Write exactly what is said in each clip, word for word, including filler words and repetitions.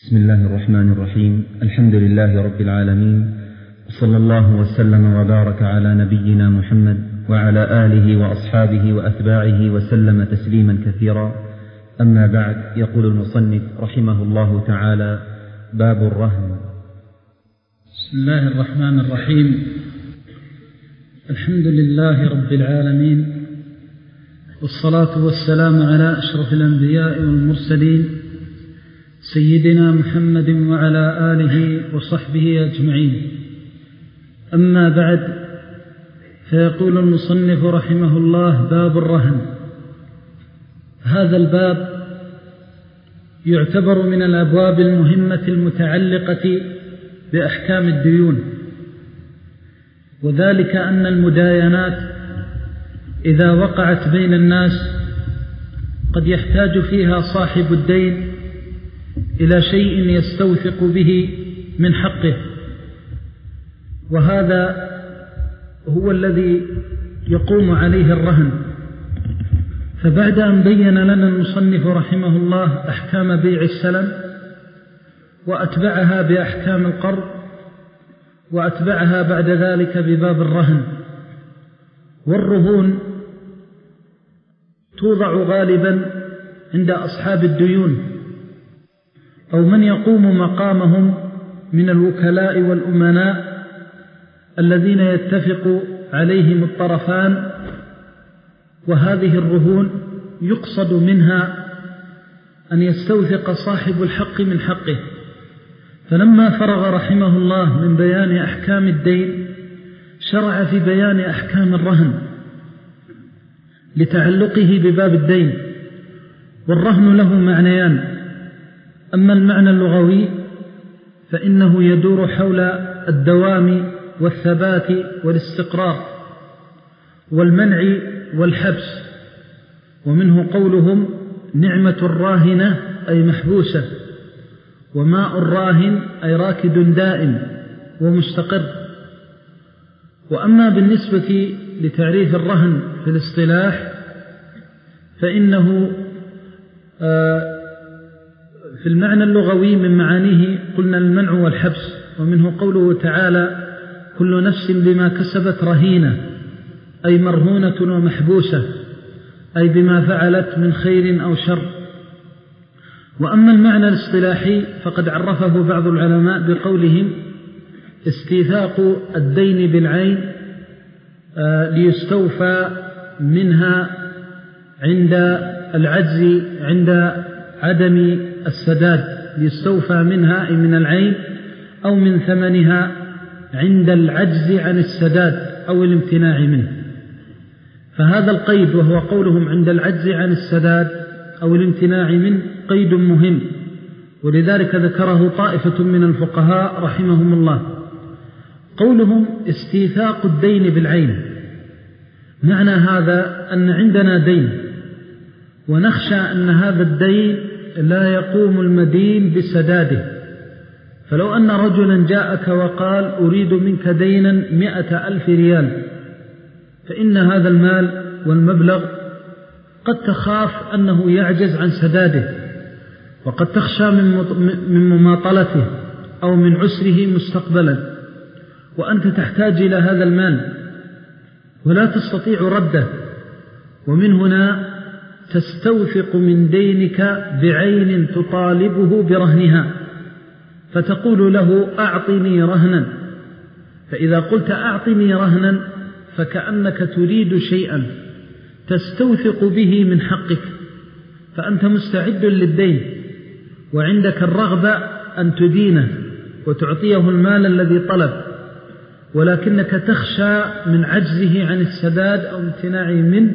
بسم الله الرحمن الرحيم. الحمد لله رب العالمين، وصلى الله وسلم وبارك على نبينا محمد وعلى آله وأصحابه وأتباعه وسلم تسليما كثيرا. أما بعد، يقول المصنف رحمه الله تعالى: باب الرهن. بسم الله الرحمن الرحيم. الحمد لله رب العالمين، والصلاة والسلام على أشرف الأنبياء والمرسلين سيدنا محمد وعلى آله وصحبه أجمعين. أما بعد، فيقول المصنف رحمه الله: باب الرهن. هذا الباب يعتبر من الأبواب المهمة المتعلقة بأحكام الديون، وذلك أن المداينات إذا وقعت بين الناس قد يحتاج فيها صاحب الدين إلى شيء يستوثق به من حقه، وهذا هو الذي يقوم عليه الرهن. فبعد أن بين لنا المصنف رحمه الله أحكام بيع السلم، وأتبعها بأحكام القرض، وأتبعها بعد ذلك بباب الرهن. والرهون توضع غالبا عند أصحاب الديون أو من يقوم مقامهم من الوكلاء والأمناء الذين يتفق عليهم الطرفان. وهذه الرهون يقصد منها أن يستوثق صاحب الحق من حقه. فلما فرغ رحمه الله من بيان أحكام الدين، شرع في بيان أحكام الرهن لتعلقه بباب الدين. والرهن له معنيان: أما المعنى اللغوي فإنه يدور حول الدوام والثبات والاستقرار والمنع والحبس، ومنه قولهم: نعمة الراهنة أي محبوسة، وماء الراهن أي راكد دائم ومستقر. وأما بالنسبة لتعريف الرهن في الاصطلاح فإنه في المعنى اللغوي من معانيه قلنا المنع والحبس، ومنه قوله تعالى: كل نفس بما كسبت رهينة أي مرهونة ومحبوسة، أي بما فعلت من خير أو شر. وأما المعنى الاصطلاحي فقد عرفه بعض العلماء بقولهم: استيثاق الدين بالعين ليستوفى منها عند العجز، عند عدم السداد، ليستوفى منها أي من العين أو من ثمنها عند العجز عن السداد أو الامتناع منه. فهذا القيد، وهو قولهم عند العجز عن السداد أو الامتناع منه، قيد مهم، ولذلك ذكره طائفة من الفقهاء رحمهم الله. قولهم استيثاق الدين بالعين، معنى هذا أن عندنا دين ونخشى أن هذا الدين لا يقوم المدين بسداده. فلو أن رجلا جاءك وقال: أريد منك دينا مئة ألف ريال، فإن هذا المال والمبلغ قد تخاف أنه يعجز عن سداده، وقد تخشى من مماطلته أو من عسره مستقبلا، وأنت تحتاج إلى هذا المال ولا تستطيع رده. ومن هنا تستوثق من دينك بعين تطالبه برهنها، فتقول له: أعطني رهنا. فإذا قلت أعطني رهنا فكأنك تريد شيئا تستوثق به من حقك، فأنت مستعد للدين وعندك الرغبة أن تدينه وتعطيه المال الذي طلب، ولكنك تخشى من عجزه عن السداد أو امتناعه منه،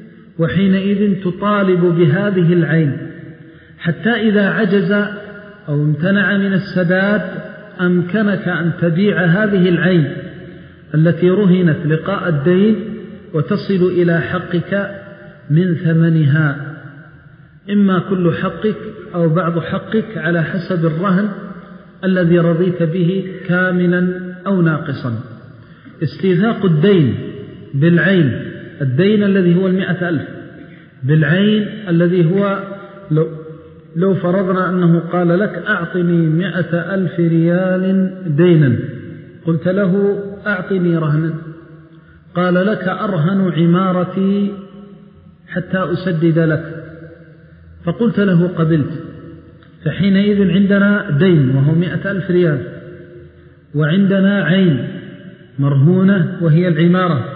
وحينئذ تطالب بهذه العين، حتى إذا عجز أو امتنع من السداد أمكنك أن تبيع هذه العين التي رهنت لقاء الدين وتصل إلى حقك من ثمنها، إما كل حقك أو بعض حقك على حسب الرهن الذي رضيت به كاملا أو ناقصا. استيثاق الدين بالعين، الدين الذي هو المئة ألف، بالعين الذي هو لو لو فرضنا أنه قال لك أعطني مئة ألف ريال دينا، قلت له أعطني رهنا، قال لك أرهن عمارتي حتى أسدد لك، فقلت له قبلت، فحينئذ عندنا دين وهو مئة ألف ريال، وعندنا عين مرهونة وهي العمارة،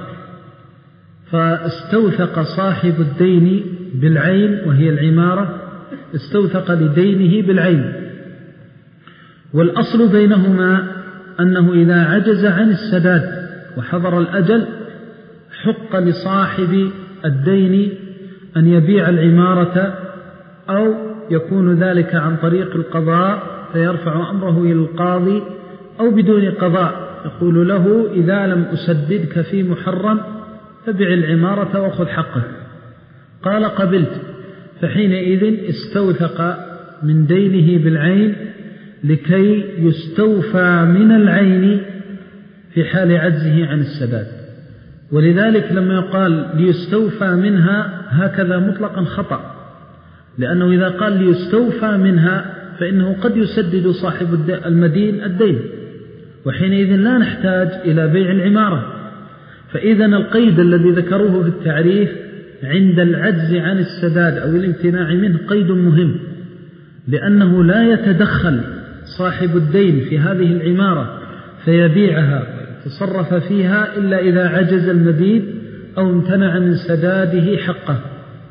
فاستوثق صاحب الدين بالعين وهي العمارة، استوثق لدينه بالعين. والأصل بينهما أنه إذا عجز عن السداد وحضر الأجل حق لصاحب الدين أن يبيع العمارة، أو يكون ذلك عن طريق القضاء فيرفع أمره إلى القاضي، أو بدون قضاء يقول له إذا لم أسددك في محرم فبع العمارة وخذ حقك. قال قبلت، فحينئذ استوثق من دينه بالعين لكي يستوفى من العين في حال عجزه عن السداد. ولذلك لما يقال ليستوفى منها هكذا مطلقا خطأ، لأنه إذا قال ليستوفى منها فإنه قد يسدد صاحب المدين الدين، وحينئذ لا نحتاج إلى بيع العمارة. فإذا القيد الذي ذكروه في التعريف عند العجز عن السداد أو الامتناع منه قيد مهم، لأنه لا يتدخل صاحب الدين في هذه العمارة فيبيعها ويتصرف فيها إلا إذا عجز المدين أو امتنع من سداده حقه.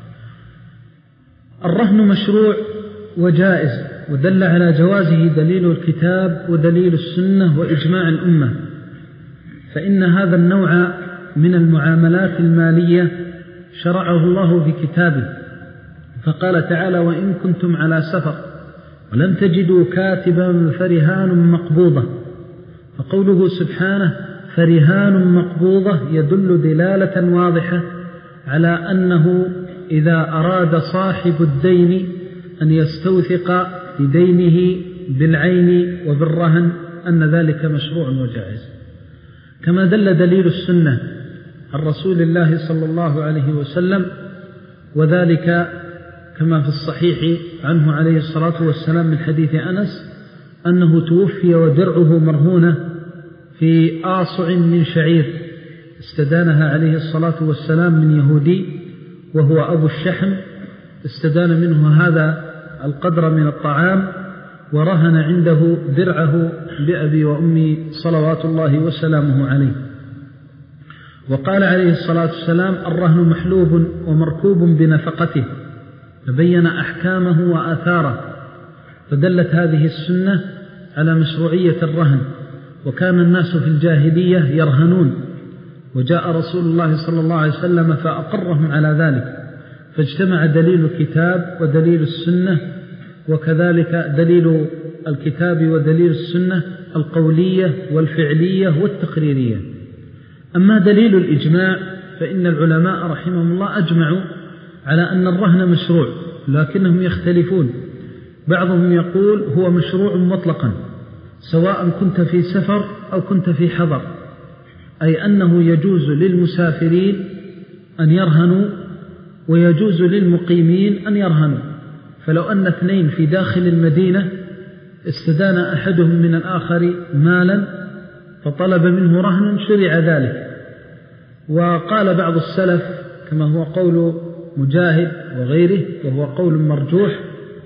الرهن مشروع وجائز، ودل على جوازه دليل الكتاب ودليل السنة وإجماع الأمة، فإن هذا النوع من المعاملات المالية شرعه الله في كتابه، فقال تعالى وإن كنتم على سفر ولم تجدوا كاتبا فرهان مقبوضة، فقوله سبحانه فرهان مقبوضة يدل دلالة واضحة على أنه إذا أراد صاحب الدين أن يستوثق لدينه بالعين وبالرهن أن ذلك مشروع وجائز. كما دل دليل السنة عن رسول الله صلى الله عليه وسلم، وذلك كما في الصحيح عنه عليه الصلاة والسلام من حديث أنس أنه توفي ودرعه مرهونة في آصع من شعير استدانها عليه الصلاة والسلام من يهودي وهو أبو الشحم، استدان منه هذا القدر من الطعام ورهن عنده درعه بأبي وأمي صلوات الله وسلامه عليه. وقال عليه الصلاة والسلام الرهن محلوب ومركوب بنفقته، فبين أحكامه وآثاره، فدلت هذه السنة على مشروعية الرهن. وكان الناس في الجاهلية يرهنون، وجاء رسول الله صلى الله عليه وسلم فأقرهم على ذلك، فاجتمع دليل الكتاب ودليل السنة، وكذلك دليل الكتاب ودليل السنة القولية والفعلية والتقريرية. أما دليل الإجماع فإن العلماء رحمهم الله أجمعوا على أن الرهن مشروع، لكنهم يختلفون. بعضهم يقول هو مشروع مطلقا سواء كنت في سفر أو كنت في حضر، أي أنه يجوز للمسافرين أن يرهنوا ويجوز للمقيمين أن يرهنوا. فلو أن اثنين في داخل المدينة استدان أحدهم من الآخر مالا فطلب منه رهنا شرع ذلك. وقال بعض السلف كما هو قول مجاهد وغيره وهو قول مرجوح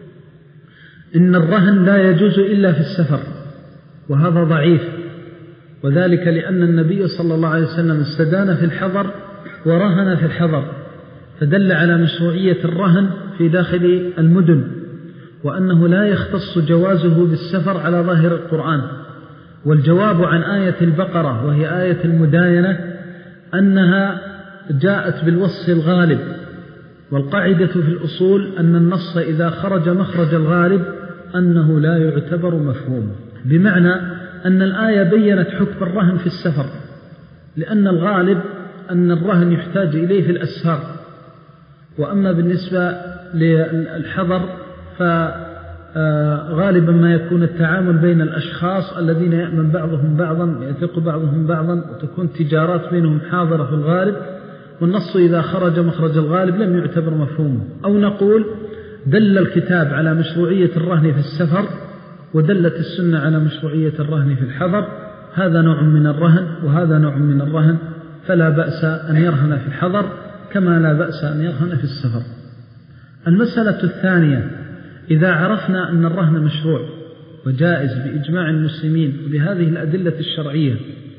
إن الرهن لا يجوز إلا في السفر، وهذا ضعيف، وذلك لأن النبي صلى الله عليه وسلم استدان في الحضر ورهن في الحضر، فدل على مشروعية الرهن في داخل المدن، وأنه لا يختص جوازه بالسفر على ظاهر القرآن. والجواب عن آية البقرة وهي آية المداينة أنها جاءت بالوصف الغالب، والقاعدة في الأصول أن النص إذا خرج مخرج الغالب أنه لا يعتبر مفهوم، بمعنى أن الآية بيّنت حكم الرهن في السفر، لأن الغالب أن الرهن يحتاج إليه في الأسفار. وأما بالنسبة للحضر فغالبا ما يكون التعامل بين الأشخاص الذين يأمن بعضهم بعضا يثق بعضهم بعضا، وتكون تجارات بينهم حاضرة في الغالب، والنص إذا خرج مخرج الغالب لم يعتبر مفهومه. أو نقول دل الكتاب على مشروعية الرهن في السفر، ودلت السنة على مشروعية الرهن في الحضر. هذا نوع من الرهن وهذا نوع من الرهن، فلا بأس أن يرهن في الحضر كما لا بأس أن يرهن في السفر. المسألة الثانية: إذا عرفنا أن الرهن مشروع وجائز بإجماع المسلمين وبهذه الأدلة الشرعية،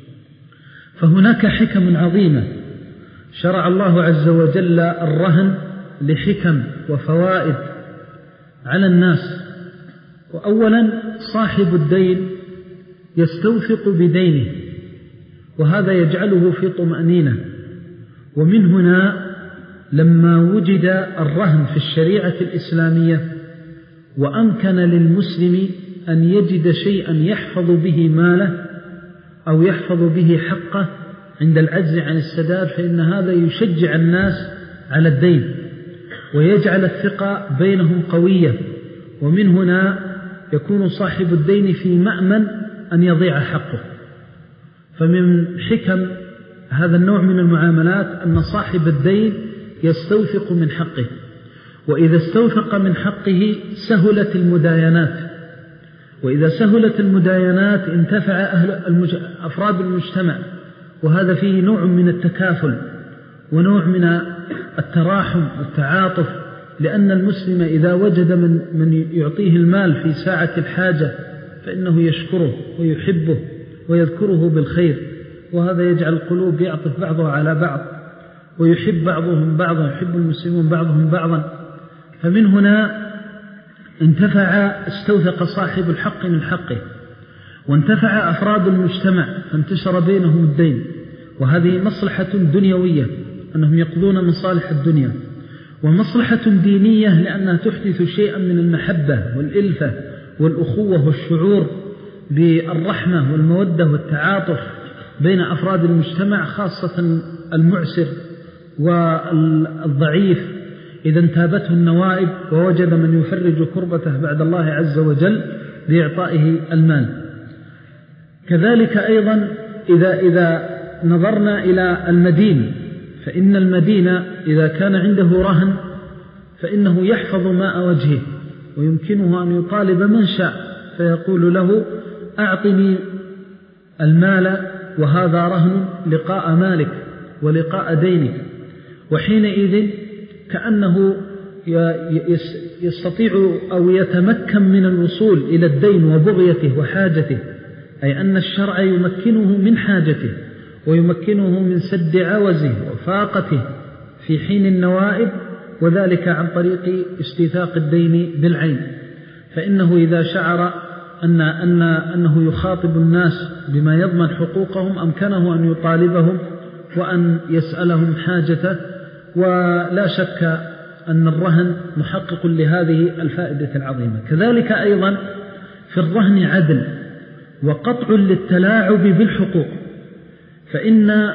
فهناك حكم عظيمة شرع الله عز وجل الرهن لحكم وفوائد على الناس. وأولا، صاحب الدين يستوثق بدينه، وهذا يجعله في طمأنينة. ومن هنا لما وجد الرهن في الشريعة الإسلامية وأمكن للمسلم أن يجد شيئا يحفظ به ماله أو يحفظ به حقه عند العجز عن السداد، فإن هذا يشجع الناس على الدين ويجعل الثقة بينهم قوية. ومن هنا يكون صاحب الدين في مأمن أن يضيع حقه. فمن حكم هذا النوع من المعاملات أن صاحب الدين يستوثق من حقه، وإذا استوثق من حقه سهلت المداينات، وإذا سهلت المداينات انتفع أهل المج... أفراد المجتمع، وهذا فيه نوع من التكافل ونوع من التراحم والتعاطف، لأن المسلم إذا وجد من, من يعطيه المال في ساعة الحاجة فإنه يشكره ويحبه ويذكره بالخير، وهذا يجعل القلوب يعطف بعضها على بعض ويحب بعضهم بعضا، يحب المسلمون بعضهم بعضا. فمن هنا انتفع استوثق صاحب الحق من حقه، وانتفع أفراد المجتمع فانتشر بينهم الدين، وهذه مصلحة دنيوية أنهم يقضون مصالح الدنيا، ومصلحة دينية لأنها تحدث شيئا من المحبة والإلفة والأخوة والشعور بالرحمة والمودة والتعاطف بين أفراد المجتمع، خاصة المعسر والضعيف إذا انتابته النوائب ووجد من يفرج كربته بعد الله عز وجل بإعطائه المال. كذلك أيضا إذا, إذا نظرنا إلى المدين، فإن المدين إذا كان عنده رهن فإنه يحفظ ماء وجهه، ويمكنه أن يطالب من شاء فيقول له أعطني المال وهذا رهن لقاء مالك ولقاء دينك، وحينئذ كأنه يستطيع أو يتمكن من الوصول إلى الدين وبغيته وحاجته، أي أن الشرع يمكنه من حاجته ويمكنه من سد عوزه وفاقته في حين النوائب، وذلك عن طريق استيثاق الدين بالعين. فإنه إذا شعر أن أن أنه يخاطب الناس بما يضمن حقوقهم أمكنه أن يطالبهم وأن يسألهم حاجته. ولا شك أن الرهن محقق لهذه الفائدة العظيمة. كذلك أيضا في الرهن عدل وقطع للتلاعب بالحقوق، فإن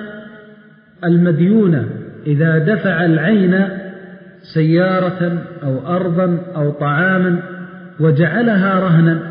المديون إذا دفع العين سيارة أو أرضا أو طعاما وجعلها رهنا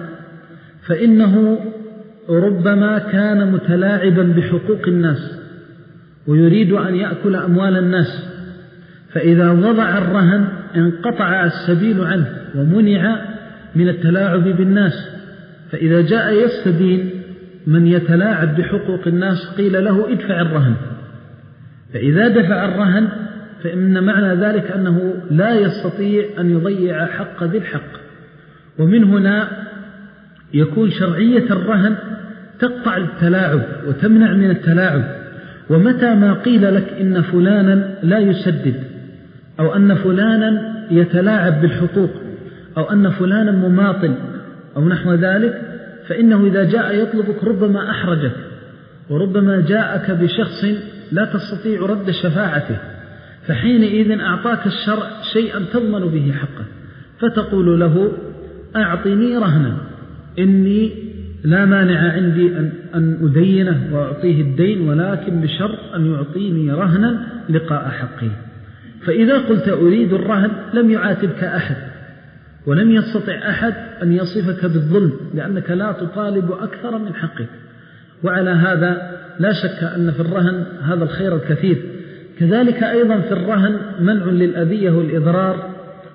فإنه ربما كان متلاعبا بحقوق الناس ويريد أن يأكل أموال الناس، فإذا وضع الرهن انقطع السبيل عنه ومنع من التلاعب بالناس. فإذا جاء يستدين من يتلاعب بحقوق الناس قيل له ادفع الرهن، فإذا دفع الرهن فإن معنى ذلك أنه لا يستطيع أن يضيع حق ذي الحق. ومن هنا يكون شرعية الرهن تقطع التلاعب وتمنع من التلاعب. ومتى ما قيل لك إن فلانا لا يسدد أو أن فلانا يتلاعب بالحقوق أو أن فلانا مماطل أو نحو ذلك، فإنه إذا جاء يطلبك ربما أحرجك، وربما جاءك بشخص لا تستطيع رد شفاعته، فحينئذ أعطاك الشرع شيئا تضمن به حقه، فتقول له أعطني رهنا، إني لا مانع عندي أن, أن أدينه وأعطيه الدين، ولكن بشرط أن يعطيني رهنا لقاء حقه. فإذا قلت أريد الرهن لم يعاتبك أحد، ولم يستطع أحد أن يصفك بالظلم، لأنك لا تطالب أكثر من حقك. وعلى هذا لا شك أن في الرهن هذا الخير الكثير. كذلك أيضا في الرهن منع للأذية والإضرار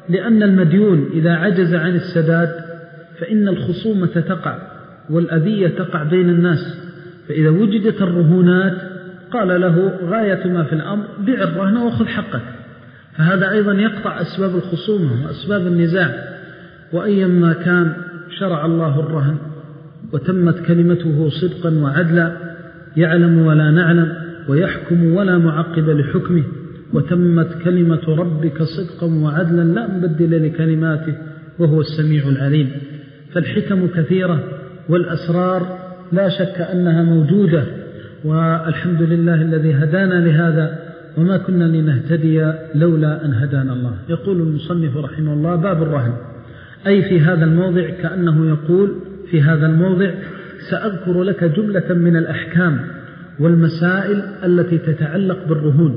لأن المديون إذا عجز عن السداد فإن الخصومة تقع والأذية تقع بين الناس، فإذا وجدت الرهونات قال له غاية ما في الأمر بيع الرهن وخذ حقك، فهذا أيضا يقطع أسباب الخصومة وأسباب النزاع. وأيما كان شرع الله الرهن وتمت كلمته صدقا وعدلا، يعلم ولا نعلم ويحكم ولا معقب لحكمه، وتمت كلمة ربك صدقا وعدلا لا مبدل لكلماته وهو السميع العليم. فالحكم كثيرة والأسرار لا شك أنها موجودة، والحمد لله الذي هدانا لهذا وما كنا لنهتدي لولا أن هدانا الله. يقول المصنف رحمه الله: باب الرهن، أي في هذا الموضع كأنه يقول في هذا الموضع سأذكر لك جملة من الأحكام والمسائل التي تتعلق بالرهون،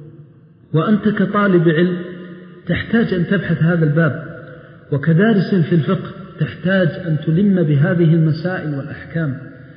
وأنت كطالب علم تحتاج أن تبحث هذا الباب، وكدارس في الفقه تحتاج أن تلم بهذه المسائل والأحكام.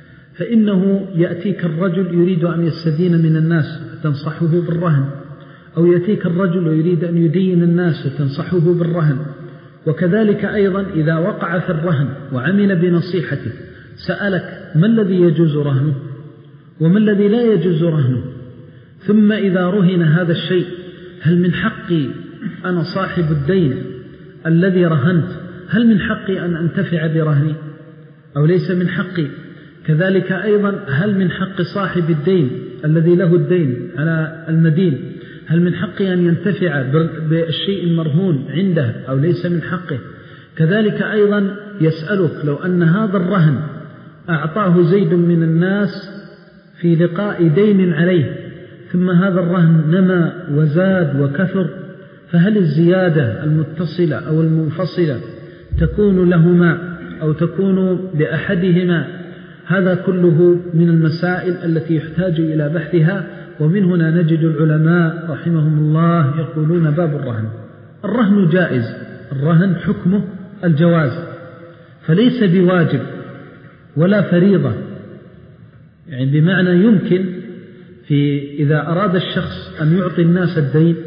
فإنه يأتيك الرجل يريد أن يستدين من الناس فتنصحه بالرهن، أو يأتيك الرجل ويريد أن يدين الناس فتنصحه بالرهن. وكذلك أيضا إذا وقع في الرهن وعمل بنصيحته سألك ما الذي يجوز رهنه وما الذي لا يجوز رهنه، ثم إذا رهن هذا الشيء هل من حقي أنا صاحب الدين الذي رهنت هل من حقي أن أنتفع برهني أو ليس من حقي؟ كذلك أيضا هل من حق صاحب الدين الذي له الدين على المدين هل من حقي أن ينتفع بالشيء المرهون عنده أو ليس من حقه؟ كذلك أيضا يسألك لو أن هذا الرهن أعطاه زيد من الناس في لقاء دين عليه، ثم هذا الرهن نمى وزاد وكثر، فهل الزيادة المتصلة أو المنفصلة تكون لهما أو تكون لأحدهما؟ هذا كله من المسائل التي يحتاج إلى بحثها. ومن هنا نجد العلماء رحمهم الله يقولون باب الرهن. الرهن جائز، الرهن حكمه الجواز، فليس بواجب ولا فريضة، يعني بمعنى يمكن في إذا أراد الشخص أن يعطي الناس الدين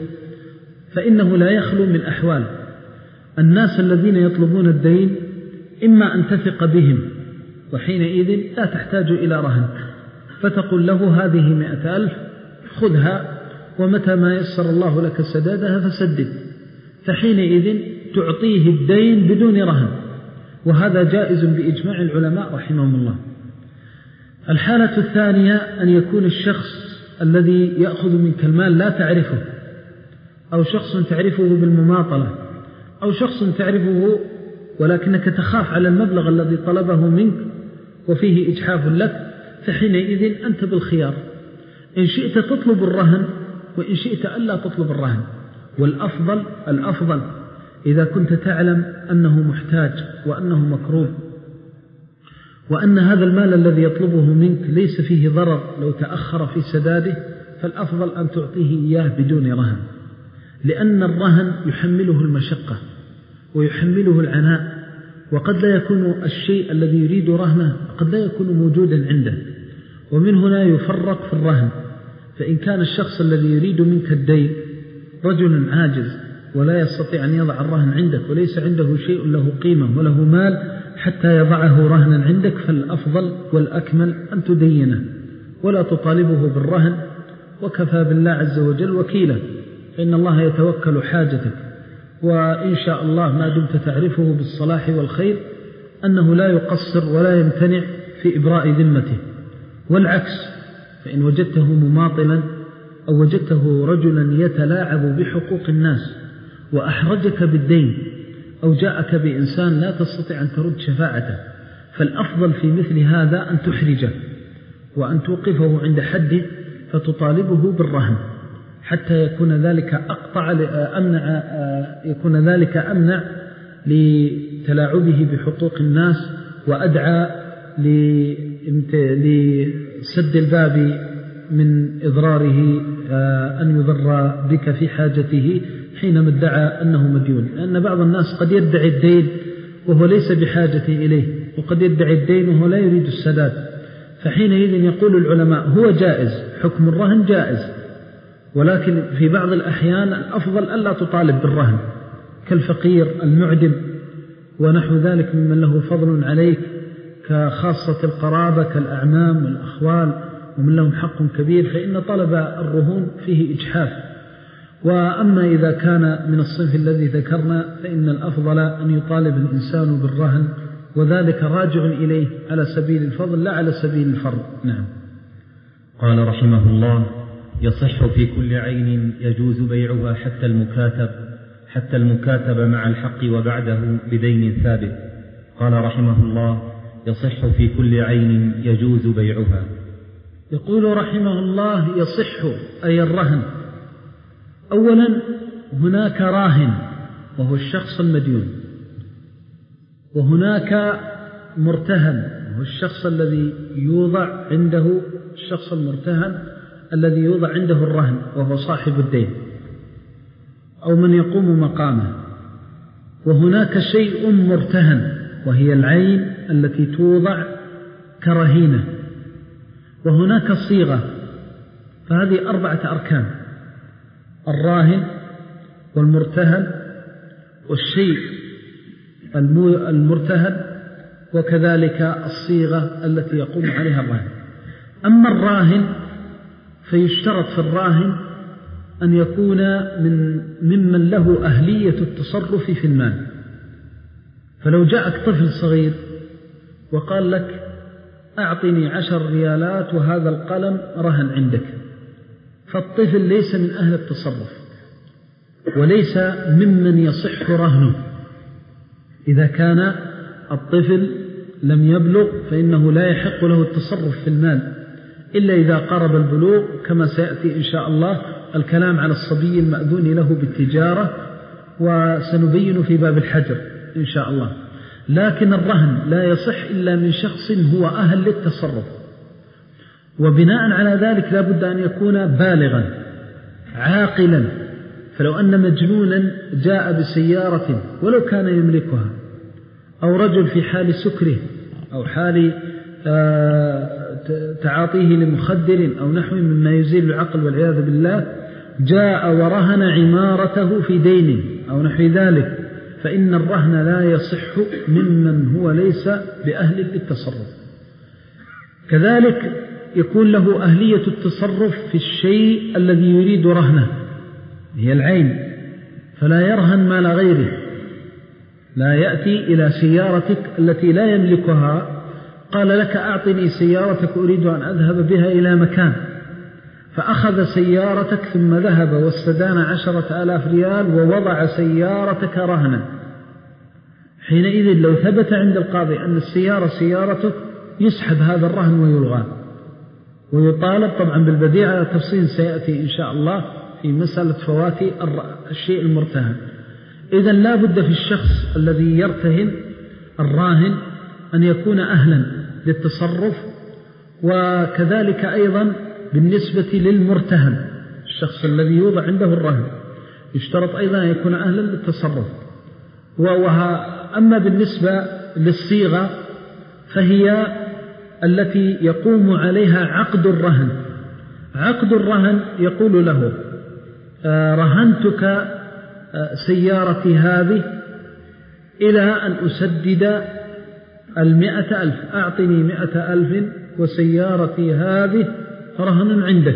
فإنه لا يخلو من أحوال. الناس الذين يطلبون الدين إما أن تثق بهم وحينئذ لا تحتاج إلى رهن، فتقول له هذه مئة ألف خذها ومتى ما يسر الله لك سدادها فسدد، فحينئذ تعطيه الدين بدون رهن، وهذا جائز بإجماع العلماء رحمهم الله. الحالة الثانية أن يكون الشخص الذي يأخذ منك المال لا تعرفه، أو شخص تعرفه بالمماطلة، أو شخص تعرفه ولكنك تخاف على المبلغ الذي طلبه منك وفيه إجحاف لك، فحينئذ أنت بالخيار، إن شئت تطلب الرهن وإن شئت ألا تطلب الرهن. والأفضل الأفضل إذا كنت تعلم أنه محتاج وأنه مكروب وأن هذا المال الذي يطلبه منك ليس فيه ضرر لو تأخر في سداده، فالأفضل أن تعطيه إياه بدون رهن، لأن الرهن يحمله المشقة ويحمله العناء، وقد لا يكون الشيء الذي يريد رهنه قد لا يكون موجودا عنده. ومن هنا يفرق في الرهن، فإن كان الشخص الذي يريد منك الدين رجل عاجز ولا يستطيع أن يضع الرهن عندك وليس عنده شيء له قيمة وله مال حتى يضعه رهنا عندك، فالأفضل والأكمل أن تدينه ولا تطالبه بالرهن، وكفى بالله عز وجل وكيلا، فإن الله يتوكل حاجتك، وإن شاء الله ما دمت تعرفه بالصلاح والخير أنه لا يقصر ولا يمتنع في إبراء ذمته. والعكس، فإن وجدته مماطلا أو وجدته رجلا يتلاعب بحقوق الناس وأحرجك بالدين أو جاءك بإنسان لا تستطيع أن ترد شفاعته، فالأفضل في مثل هذا أن تحرجه وأن توقفه عند حده فتطالبه بالرهن حتى يكون ذلك أقطع أمنع يكون ذلك أمنع لتلاعبه بحقوق الناس وأدعى لسد الباب من إضراره أن يضر بك في حاجته حينما ادعى أنه مديون. لأن بعض الناس قد يدعي الدين وهو ليس بحاجة إليه، وقد يدعي الدين وهو لا يريد السداد، فحينئذ يقول العلماء هو جائز، حكم الرهن جائز، ولكن في بعض الأحيان الأفضل ألا تطالب بالرهن، كالفقير المعدم ونحو ذلك ممن له فضل عليك، كخاصة القرابة كالأعمام والأخوال ومن لهم حق كبير، فإن طلب الرهون فيه إجحاف. وأما إذا كان من الصنف الذي ذكرنا فإن الأفضل أن يطالب الإنسان بالرهن، وذلك راجع إليه على سبيل الفضل لا على سبيل الفرض. نعم. قال رحمه الله: يصح في كل عين يجوز بيعها حتى المكاتب حتى المكاتب مع الحق وبعده بدين ثابت. قال رحمه الله: يصح في كل عين يجوز بيعها. يقول رحمه الله: يصح أي الرهن. أولا هناك راهن وهو الشخص المديون، وهناك مرتهن وهو الشخص الذي يوضع عنده الشخص المرتهن الذي يوضع عنده الرهن وهو صاحب الدين أو من يقوم مقامه. وهناك شيء مرتهن وهي العين التي توضع كرهينة. وهناك صيغة. فهذه أربعة أركان: الراهن والمرتهن والشيء المرتهن وكذلك الصيغة التي يقوم عليها الراهن. أما الراهن فيشترط في الراهن أن يكون من ممن له أهلية التصرف في المال. فلو جاءك طفل صغير وقال لك: أعطني عشر ريالات وهذا القلم رهن عندك، فالطفل ليس من أهل التصرف وليس ممن يصح رهنه. إذا كان الطفل لم يبلغ فإنه لا يحق له التصرف في المال إلا إذا قرب البلوغ، كما سيأتي إن شاء الله الكلام على الصبي المأذون له بالتجارة، وسنبين في باب الحجر إن شاء الله. لكن الرهن لا يصح إلا من شخص هو أهل للتصرف، وبناء على ذلك لا بد أن يكون بالغا عاقلا. فلو أن مجنونا جاء بسيارة ولو كان يملكها، أو رجل في حال سكره أو حال تعاطيه لمخدر أو نحو مما يزيل العقل والعياذ بالله، جاء ورهن عمارته في دين أو نحو ذلك، فإن الرهن لا يصح ممن هو ليس بأهل للتصرف. كذلك يكون له أهلية التصرف في الشيء الذي يريد رهنه، هي العين، فلا يرهن مال غيره. لا يأتي إلى سيارتك التي لا يملكها قال لك: أعطني سيارتك أريد أن أذهب بها إلى مكان، فأخذ سيارتك ثم ذهب واستدان عشرة آلاف ريال ووضع سيارتك رهنا. حينئذ لو ثبت عند القاضي أن السيارة سيارتك يسحب هذا الرهن ويلغى، ويطالب طبعا بالبديع على تفصيل سيأتي إن شاء الله في مسألة فوات الشيء المرتهن. إذن لا بد في الشخص الذي يرتهن الراهن أن يكون أهلا للتصرف، وكذلك أيضا بالنسبة للمرتهن الشخص الذي يوضع عنده الرهن يشترط أيضا أن يكون أهلا للتصرف. أما بالنسبة للصيغة فهي التي يقوم عليها عقد الرهن. عقد الرهن يقول له: رهنتك سيارتي هذه إلى أن أسدد المئة ألف، أعطني مئة ألف وسيارتي هذه رهن عندك،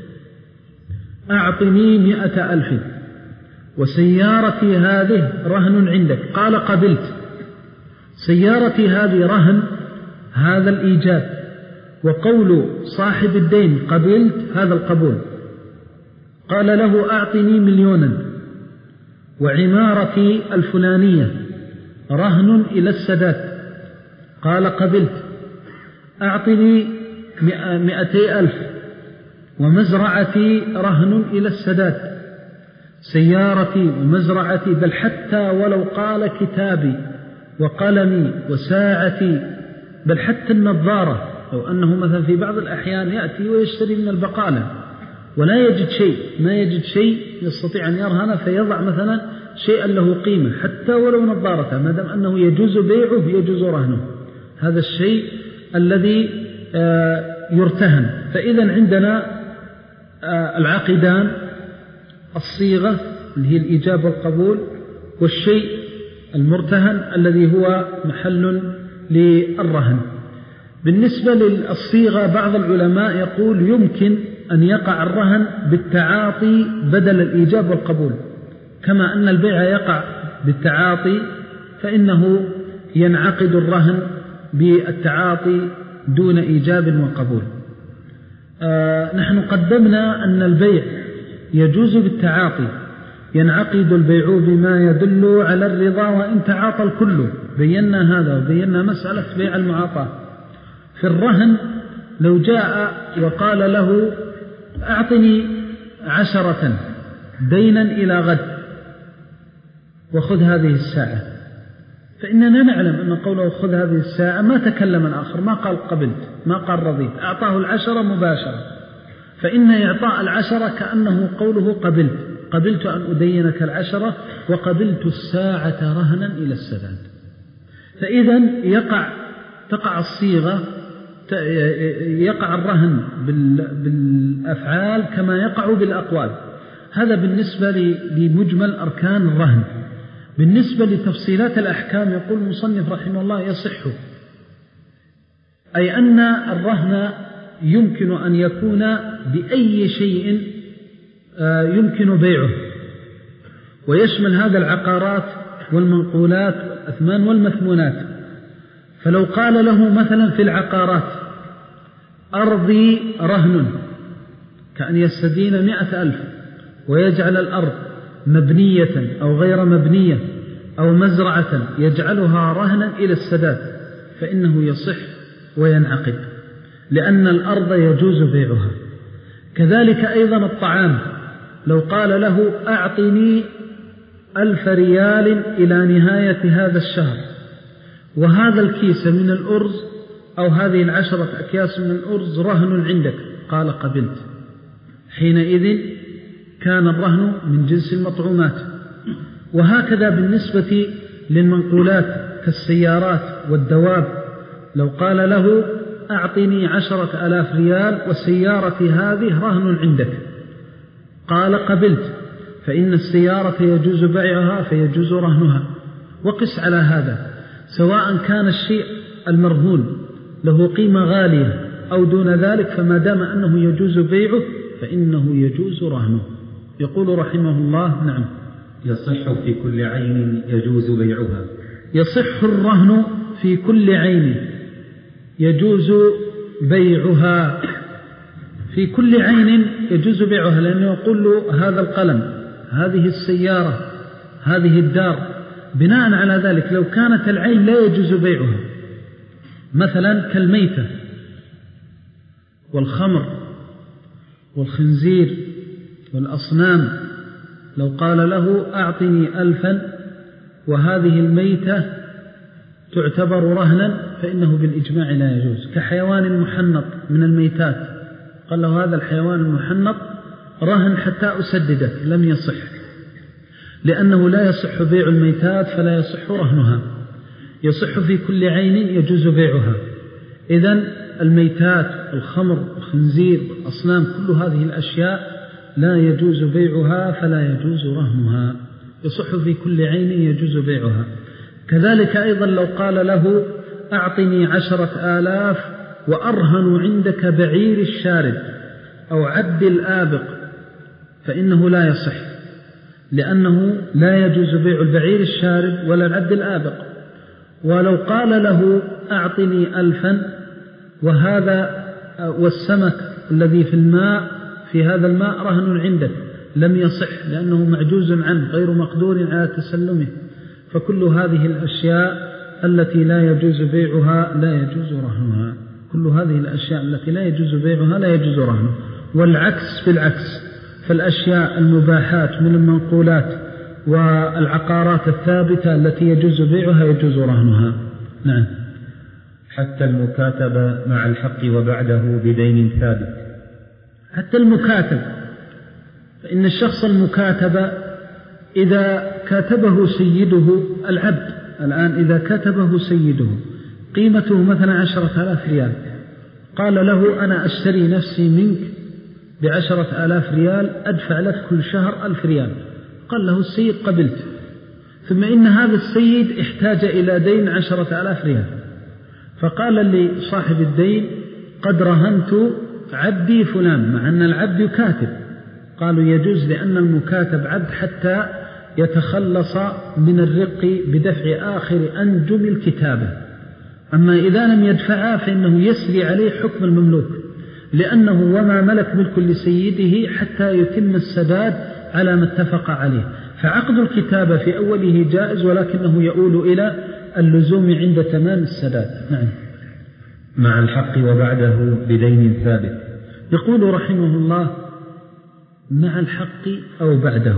أعطني مئة ألف وسيارتي هذه رهن عندك. قال: قبلت. سيارتي هذه رهن، هذا الإيجاب، وقول صاحب الدين قبلت هذا القبول. قال له: أعطني مليونا وعمارتي الفلانية رهن إلى السداد. قال: قبلت. أعطني مئتي ألف ومزرعتي رهن إلى السداد. سيارتي ومزرعتي، بل حتى ولو قال كتابي وقلمي وساعتي، بل حتى النظارة، لو أنه مثلا في بعض الأحيان يأتي ويشتري من البقالة ولا يجد شيء، ما يجد شيء يستطيع أن يرهن، فيضع مثلا شيئا له قيمة حتى ولو نظارته، ما دام أنه يجوز بيعه يجوز رهنه. هذا الشيء الذي يرتهن. فإذا عندنا العقدان: الصيغة اللي هي الإيجاب والقبول، والشيء المرتهن الذي هو محل للرهن. بالنسبة للصيغة بعض العلماء يقول يمكن أن يقع الرهن بالتعاطي بدل الإيجاب والقبول، كما أن البيع يقع بالتعاطي فإنه ينعقد الرهن بالتعاطي دون إيجاب وقبول. آه نحن قدمنا أن البيع يجوز بالتعاطي، ينعقد البيع بما يدل على الرضا وإن تعاطى الكل، بينا هذا وبينا مسألة بيع المعاطاة. في الرهن لو جاء وقال له أعطني عشرة دينا إلى غد وخذ هذه الساعة، فإننا نعلم أن قوله خذ هذه الساعة ما تكلم الآخر، ما قال قبلت، ما قال رضيت، أعطاه العشرة مباشرة، فإن إعطاء العشرة كأنه قوله قبلت قبلت أن أدينك العشرة وقبلت الساعة رهنا إلى السداد. فإذا يقع تقع الصيغة يقع الرهن بالأفعال كما يقع بالأقوال. هذا بالنسبة لمجمل أركان الرهن. بالنسبة لتفصيلات الأحكام يقول المصنف رحمه الله يصح، أي أن الرهن يمكن أن يكون بأي شيء يمكن بيعه، ويشمل هذا العقارات والمنقولات والأثمان والمثمونات. فلو قال له مثلا في العقارات أرضي رهن، كأن يستدين مئة ألف ويجعل الأرض مبنية أو غير مبنية أو مزرعة يجعلها رهنا إلى السداد، فإنه يصح وينعقد، لأن الأرض يجوز بيعها. كذلك أيضا الطعام، لو قال له أعطني ألف ريال إلى نهاية هذا الشهر، وهذا الكيس من الأرز أو هذه العشرة أكياس من الأرز رهن عندك، قال قبلت، حينئذ كان الرهن من جنس المطعومات. وهكذا بالنسبة للمنقولات كالسيارات والدواب، لو قال له أعطني عشرة ألاف ريال وسيارتي هذه رهن عندك، قال قبلت، فإن السيارة يجوز بيعها فيجوز رهنها. وقس على هذا، سواء كان الشيء المرهون له قيمة غالية أو دون ذلك، فما دام أنه يجوز بيعه فإنه يجوز رهنه. يقول رحمه الله نعم يصح في كل عين يجوز بيعها. يصح الرهن في كل عين يجوز بيعها. في كل عين يجوز بيعها، لأنه يقول له هذا القلم، هذه السيارة، هذه الدار. بناء على ذلك لو كانت العين لا يجوز بيعها، مثلا كالميتة والخمر والخنزير والأصنام، لو قال له أعطني ألفا وهذه الميتة تعتبر رهنا، فإنه بالإجماع لا يجوز. كحيوان محنط من الميتات، قال له هذا الحيوان المحنط رهن حتى أسددك، لم يصح، لأنه لا يصح بيع الميتات فلا يصح رهنها. يصح في كل عين يجوز بيعها. إذن الميتات، الخمر، الخنزير، الأصنام، كل هذه الأشياء لا يجوز بيعها فلا يجوز رهنها. يصح في كل عين يجوز بيعها. كذلك أيضا لو قال له أعطني عشرة آلاف وأرهن عندك بعير الشارد أو عد الآبق، فإنه لا يصح، لأنه لا يجوز بيع البعير الشارد ولا العد الآبق. ولو قال له أعطني ألفا وهذا والسمك الذي في الماء في هذا الماء رهن عندك، لم يصح، لأنه معجوز عنه غير مقدور على تسلمه. فكل هذه الأشياء التي لا يجوز بيعها لا يجوز رهنها. كل هذه الأشياء التي لا يجوز بيعها لا يجوز رهنها. والعكس بالعكس، فالأشياء المباحات من المنقولات والعقارات الثابتة التي يجوز بيعها يجوز رهنها. نعم. حتى المكاتبة مع الحق وبعده بدين ثابت. حتى المكاتب، فإن الشخص المكاتب إذا كاتبه سيده العبد، الآن إذا كاتبه سيده قيمته مثلا عشرة آلاف ريال، قال له أنا أشتري نفسي منك بعشرة آلاف ريال، أدفع لك كل شهر ألف ريال، قال له السيد قبلت، ثم إن هذا السيد احتاج إلى دين عشرة آلاف ريال، فقال لصاحب الدين قد رهنت عبدي فلان، مع أن العبد يكاتب. قالوا يجوز لأن المكاتب عبد حتى يتخلص من الرق بدفع آخر أنجم الكتابة، أما إذا لم يدفعها فإنه يسري عليه حكم المملوك، لأنه وما ملك ملك لسيده حتى يتم السداد على ما اتفق عليه. فعقد الكتابة في أوله جائز، ولكنه يؤول إلى اللزوم عند تمام السداد. نعم. مع الحق وبعده بدين ثابت. يقول رحمه الله مع الحق أو بعده،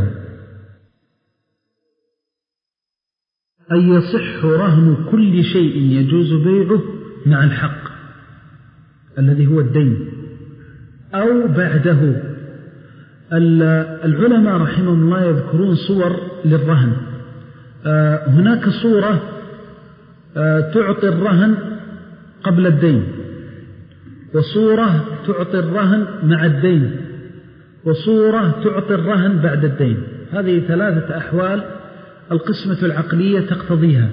أن يصح رهن كل شيء يجوز بيعه مع الحق الذي هو الدين أو بعده. العلماء رحمهم الله يذكرون صور للرهن. هناك صورة تعطي الرهن قبل الدين، وصورة تعطي الرهن مع الدين، وصورة تعطي الرهن بعد الدين. هذه ثلاثة أحوال القسمة العقلية تقتضيها،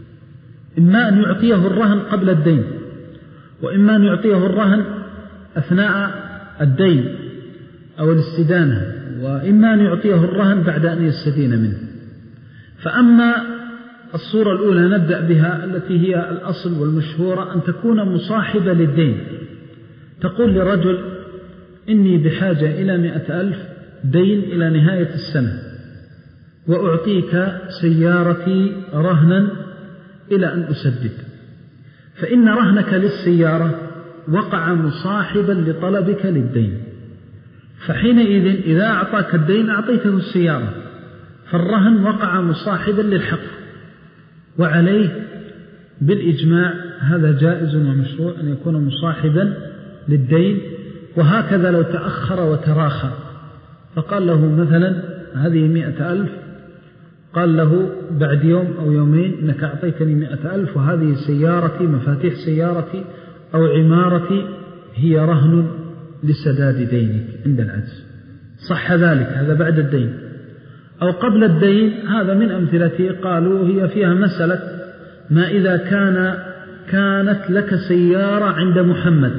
إما أن يعطيه الرهن قبل الدين، وإما أن يعطيه الرهن أثناء الدين أو الاستدانة، وإما أن يعطيه الرهن بعد أن يستدين منه. فأما الصورة الأولى نبدأ بها التي هي الأصل والمشهورة، أن تكون مصاحبة للدين. تقول لرجل إني بحاجة إلى مئة ألف دين إلى نهاية السنة، وأعطيك سيارتي رهنا إلى أن أسدد، فإن رهنك للسيارة وقع مصاحبا لطلبك للدين، فحينئذ إذا أعطاك الدين أعطيته السيارة، فالرهن وقع مصاحبا للحق، وعليه بالإجماع هذا جائز ومشروع أن يكون مصاحبا للدين. وهكذا لو تأخر وتراخى فقال له مثلا هذه مئة ألف، قال له بعد يوم أو يومين إنك أعطيتني مئة ألف وهذه سيارتي، مفاتيح سيارتي أو عمارتي هي رهن لسداد دينك عند العجز، صح ذلك، هذا بعد الدين. أو قبل الدين، هذا من أمثلته. قالوا هي فيها مسألة ما إذا كان كانت لك سيارة عند محمد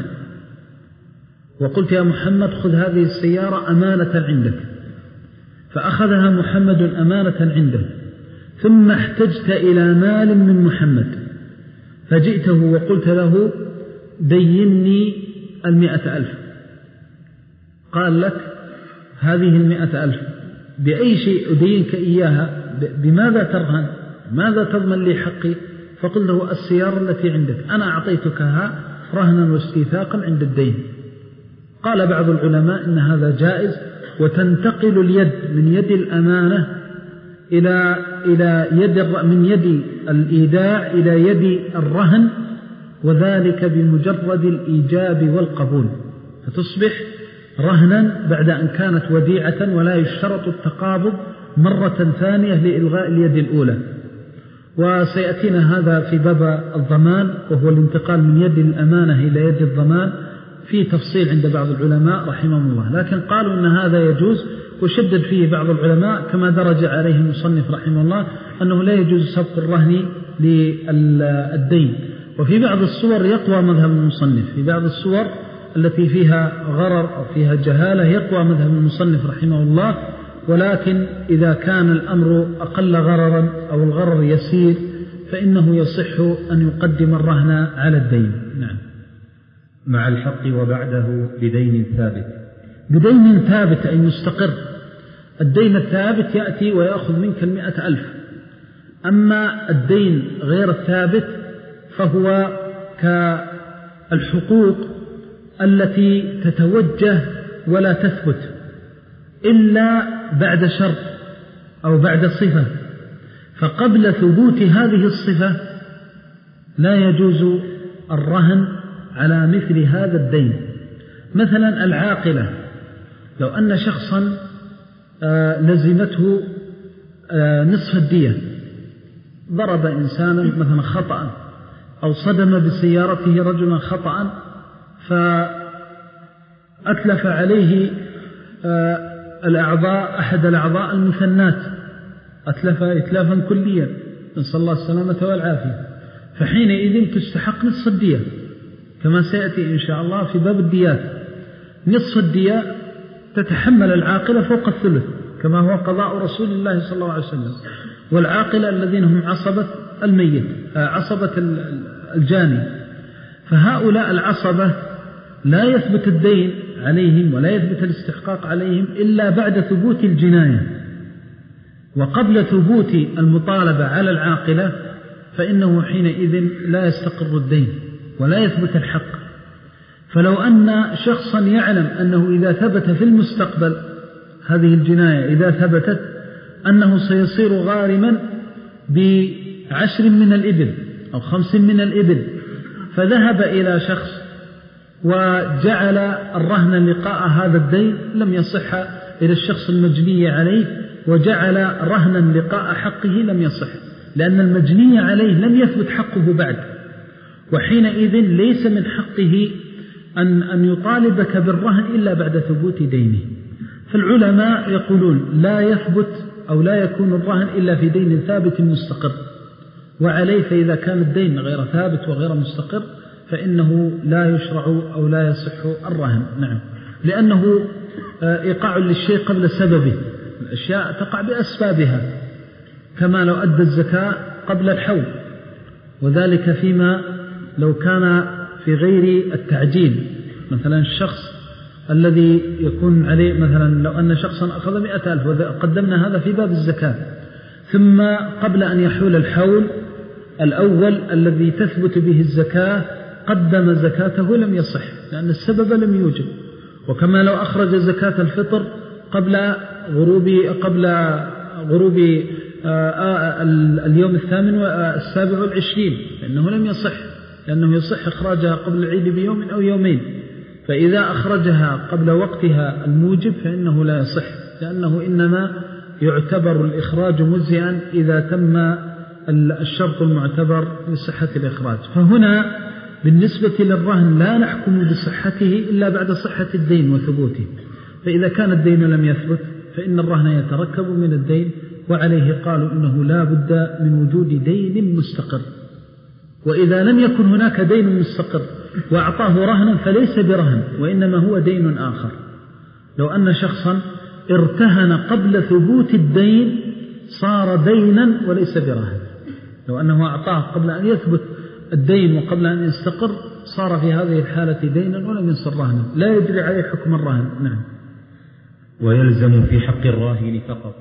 وقلت يا محمد خذ هذه السيارة أمانة عندك، فأخذها محمد أمانة عنده، ثم احتجت إلى مال من محمد فجئته وقلت له ديني المئة ألف، قال لك هذه المئة ألف بأي شيء أدينك إياها، بماذا ترهن، ماذا تضمن لي حقي؟ فقل له السيارة التي عندك أنا أعطيتكها رهنا واستيثاقا عند الدين. قال بعض العلماء إن هذا جائز، وتنتقل اليد من يد الأمانة إلى إلى يد من يد الإيداع إلى يد الرهن، وذلك بمجرد الإيجاب والقبول، فتصبح رهنا بعد أن كانت وديعة، ولا يشترط التقابض مرة ثانية لإلغاء اليد الأولى. وسيأتينا هذا في باب الضمان، وهو الانتقال من يد الأمانة إلى يد الضمان، في تفصيل عند بعض العلماء رحمهم الله، لكن قالوا أن هذا يجوز، وشدد فيه بعض العلماء كما درج عليه المصنف رحمه الله أنه لا يجوز سبق الرهن للدين. وفي بعض الصور يقوى مذهب المصنف، في بعض الصور التي فيها غرر أو فيها جهالة يقوى مذهب المصنف رحمه الله، ولكن إذا كان الأمر أقل غررا أو الغرر يسير فإنه يصح أن يقدم الرهن على الدين. نعم. مع الحق وبعده بدين ثابت. بدين ثابت أي مستقر. الدين الثابت يأتي ويأخذ منك المئة ألف، أما الدين غير الثابت فهو كالحقوق التي تتوجه ولا تثبت إلا بعد شرط أو بعد صفة، فقبل ثبوت هذه الصفة لا يجوز الرهن على مثل هذا الدين. مثلا العاقلة، لو أن شخصا لزمته نصف الدية، ضرب إنسانا مثلا خطأ أو صدم بسيارته رجلا خطأ فأتلف عليه الأعضاء أحد الأعضاء المثنات، أتلف إتلافا كليا، نسأل الله السلامة والعافية، فحينئذ تستحق نصف الدية كما سيأتي إن شاء الله في باب الديات. نصف الدية تتحمل العاقلة فوق الثلث كما هو قضاء رسول الله صلى الله عليه وسلم، والعاقلة الذين هم عصبة الميت عصبة الجاني، فهؤلاء العصبة لا يثبت الدين عليهم ولا يثبت الاستحقاق عليهم إلا بعد ثبوت الجناية، وقبل ثبوت المطالبة على العاقلة فإنه حينئذ لا يستقر الدين ولا يثبت الحق. فلو أن شخصا يعلم أنه إذا ثبت في المستقبل هذه الجناية إذا ثبتت أنه سيصير غارما بعشر من الإبل أو خمس من الإبل، فذهب إلى شخص وجعل الرهن لقاء هذا الدين، لم يصح إلى الشخص المجني عليه وجعل رهنا لقاء حقه لم يصح، لأن المجني عليه لم يثبت حقه بعد، وحينئذ ليس من حقه أن, أن يطالبك بالرهن إلا بعد ثبوت دينه. فالعلماء يقولون لا يثبت أو لا يكون الرهن إلا في دين ثابت مستقر، وعليه فإذا كان الدين غير ثابت وغير مستقر فإنه لا يشرع أو لا يصح الرهن. نعم، لأنه إيقاع للشيء قبل سببه، الأشياء تقع بأسبابها كما لو أدى الزكاة قبل الحول، وذلك فيما لو كان في غير التعجيل. مثلا الشخص الذي يكون عليه مثلا لو أن شخصا أخذ مئة ألف وقدمنا هذا في باب الزكاة، ثم قبل أن يحول الحول الأول الذي تثبت به الزكاة قدم زكاته لم يصح لأن السبب لم يوجد. وكما لو أخرج زكاة الفطر قبل غروب قبل غروب اليوم الثامن والسابع والعشرين فإنه لم يصح، لأنه يصح إخراجها قبل العيد بيوم أو يومين، فإذا أخرجها قبل وقتها الموجب فإنه لا يصح، لأنه إنما يعتبر الإخراج مجزئا إذا تم الشرط المعتبر لصحة الإخراج. فهنا بالنسبة للرهن لا نحكم بصحته إلا بعد صحة الدين وثبوته، فإذا كان الدين لم يثبت فإن الرهن يتركب من الدين، وعليه قالوا إنه لا بد من وجود دين مستقر. وإذا لم يكن هناك دين مستقر وأعطاه رهنا فليس برهن وإنما هو دين آخر. لو أن شخصا ارتهن قبل ثبوت الدين صار دينا وليس برهن، لو أنه أعطاه قبل أن يثبت الدين وقبل أن يستقر صار في هذه الحالة دينا ولم يصر رهنا، لا يجري عليه حكم الرهن. نعم. ويلزم في حق الراهن فقط.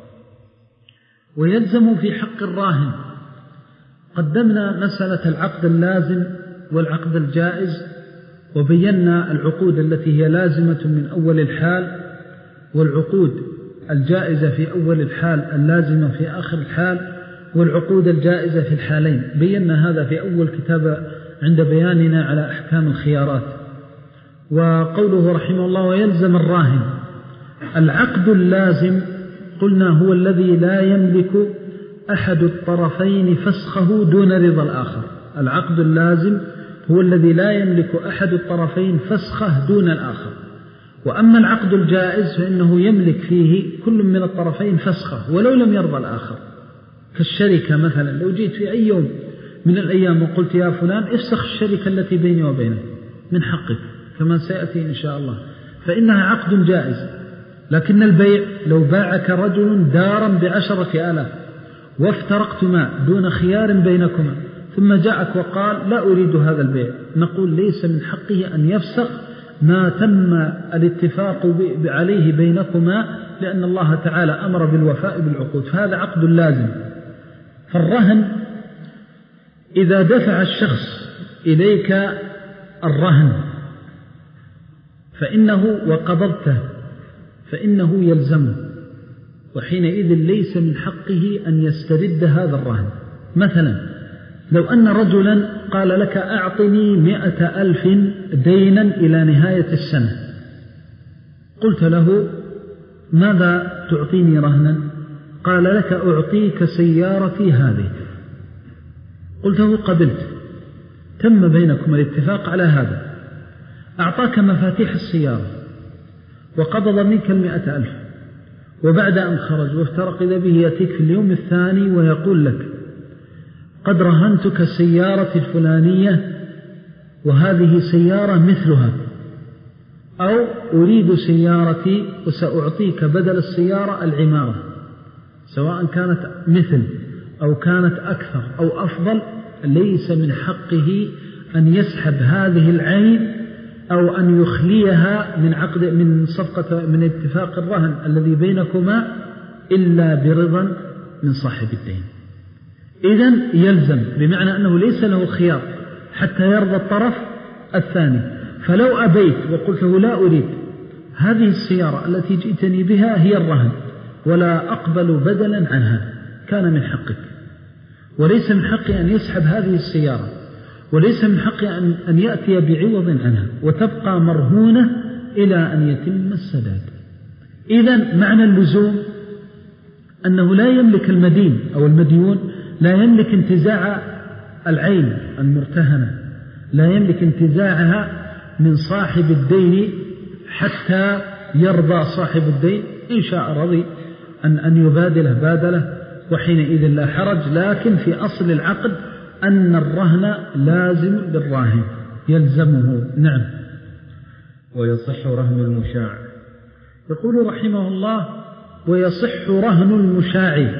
ويلزم في حق الراهن، قدمنا مسألة العقد اللازم والعقد الجائز، وبينا العقود التي هي لازمة من أول الحال والعقود الجائزة في أول الحال اللازمة في آخر الحال والعقود الجائزة في الحالين. بينا هذا في أول كتاب عند بياننا على أحكام الخيارات. وقوله رحمه الله ويلزم الراهن، العقد اللازم قلنا هو الذي لا يملك أحد الطرفين فسخه دون رضا الآخر. العقد اللازم هو الذي لا يملك أحد الطرفين فسخه دون الآخر. وأما العقد الجائز فإنه يملك فيه كل من الطرفين فسخه ولو لم يرضى الآخر، كالشركة مثلا، لو جيت في أي يوم من الأيام وقلت يا فلان افسخ الشركة التي بيني وبينك من حقك كما سيأتي إن شاء الله، فإنها عقد جائز. لكن البيع لو باعك رجل دارا بعشرة آلاف وافترقتما دون خيار بينكما ثم جاءك وقال لا أريد هذا البيع، نقول ليس من حقه أن يفسخ ما تم الاتفاق عليه بينكما، لأن الله تعالى أمر بالوفاء بالعقود، فهذا عقد لازم. فالرهن إذا دفع الشخص إليك الرهن فإنه وقبضته فإنه يلزمه، وحينئذ ليس من حقه أن يسترد هذا الرهن. مثلا لو أن رجلا قال لك أعطني مئة ألف دينا إلى نهاية السنة، قلت له ماذا تعطيني رهنا؟ قال لك أعطيك سيارتي هذه، قلته قبلت، تم بينكم الاتفاق على هذا، أعطاك مفاتيح السيارة وقبض منك المئة ألف وبعد أن خرج وافترق إذا به يأتيك في اليوم الثاني ويقول لك قد رهنتك سيارة الفلانية وهذه سيارة مثلها، أو أريد سيارتي وسأعطيك بدل السيارة العمارة، سواء كانت مثل أو كانت أكثر أو أفضل، ليس من حقه أن يسحب هذه العين أو أن يخليها من عقد من صفقة من اتفاق الرهن الذي بينكما إلا برضا من صاحب الدين. إذن يلزم، بمعنى أنه ليس له خيار حتى يرضى الطرف الثاني. فلو أبيت وقلت له لا أريد هذه السيارة التي جئتني بها هي الرهن ولا أقبل بدلا عنها، كان من حقك، وليس من حقي أن يسحب هذه السيارة، وليس من حقي أن يأتي بعوض عنها، وتبقى مرهونة إلى أن يتم السداد. إذن معنى اللزوم أنه لا يملك المدين أو المديون لا يملك انتزاع العين المرتهنة، لا يملك انتزاعها من صاحب الدين حتى يرضى صاحب الدين، إن شاء رضي أن أن يبادله بادله وحينئذ لا حرج. لكن في أصل العقد أن الرهن لازم بالراهن يلزمه. نعم. ويصح رهن المشاع. يقول رحمه الله ويصح رهن المشاع.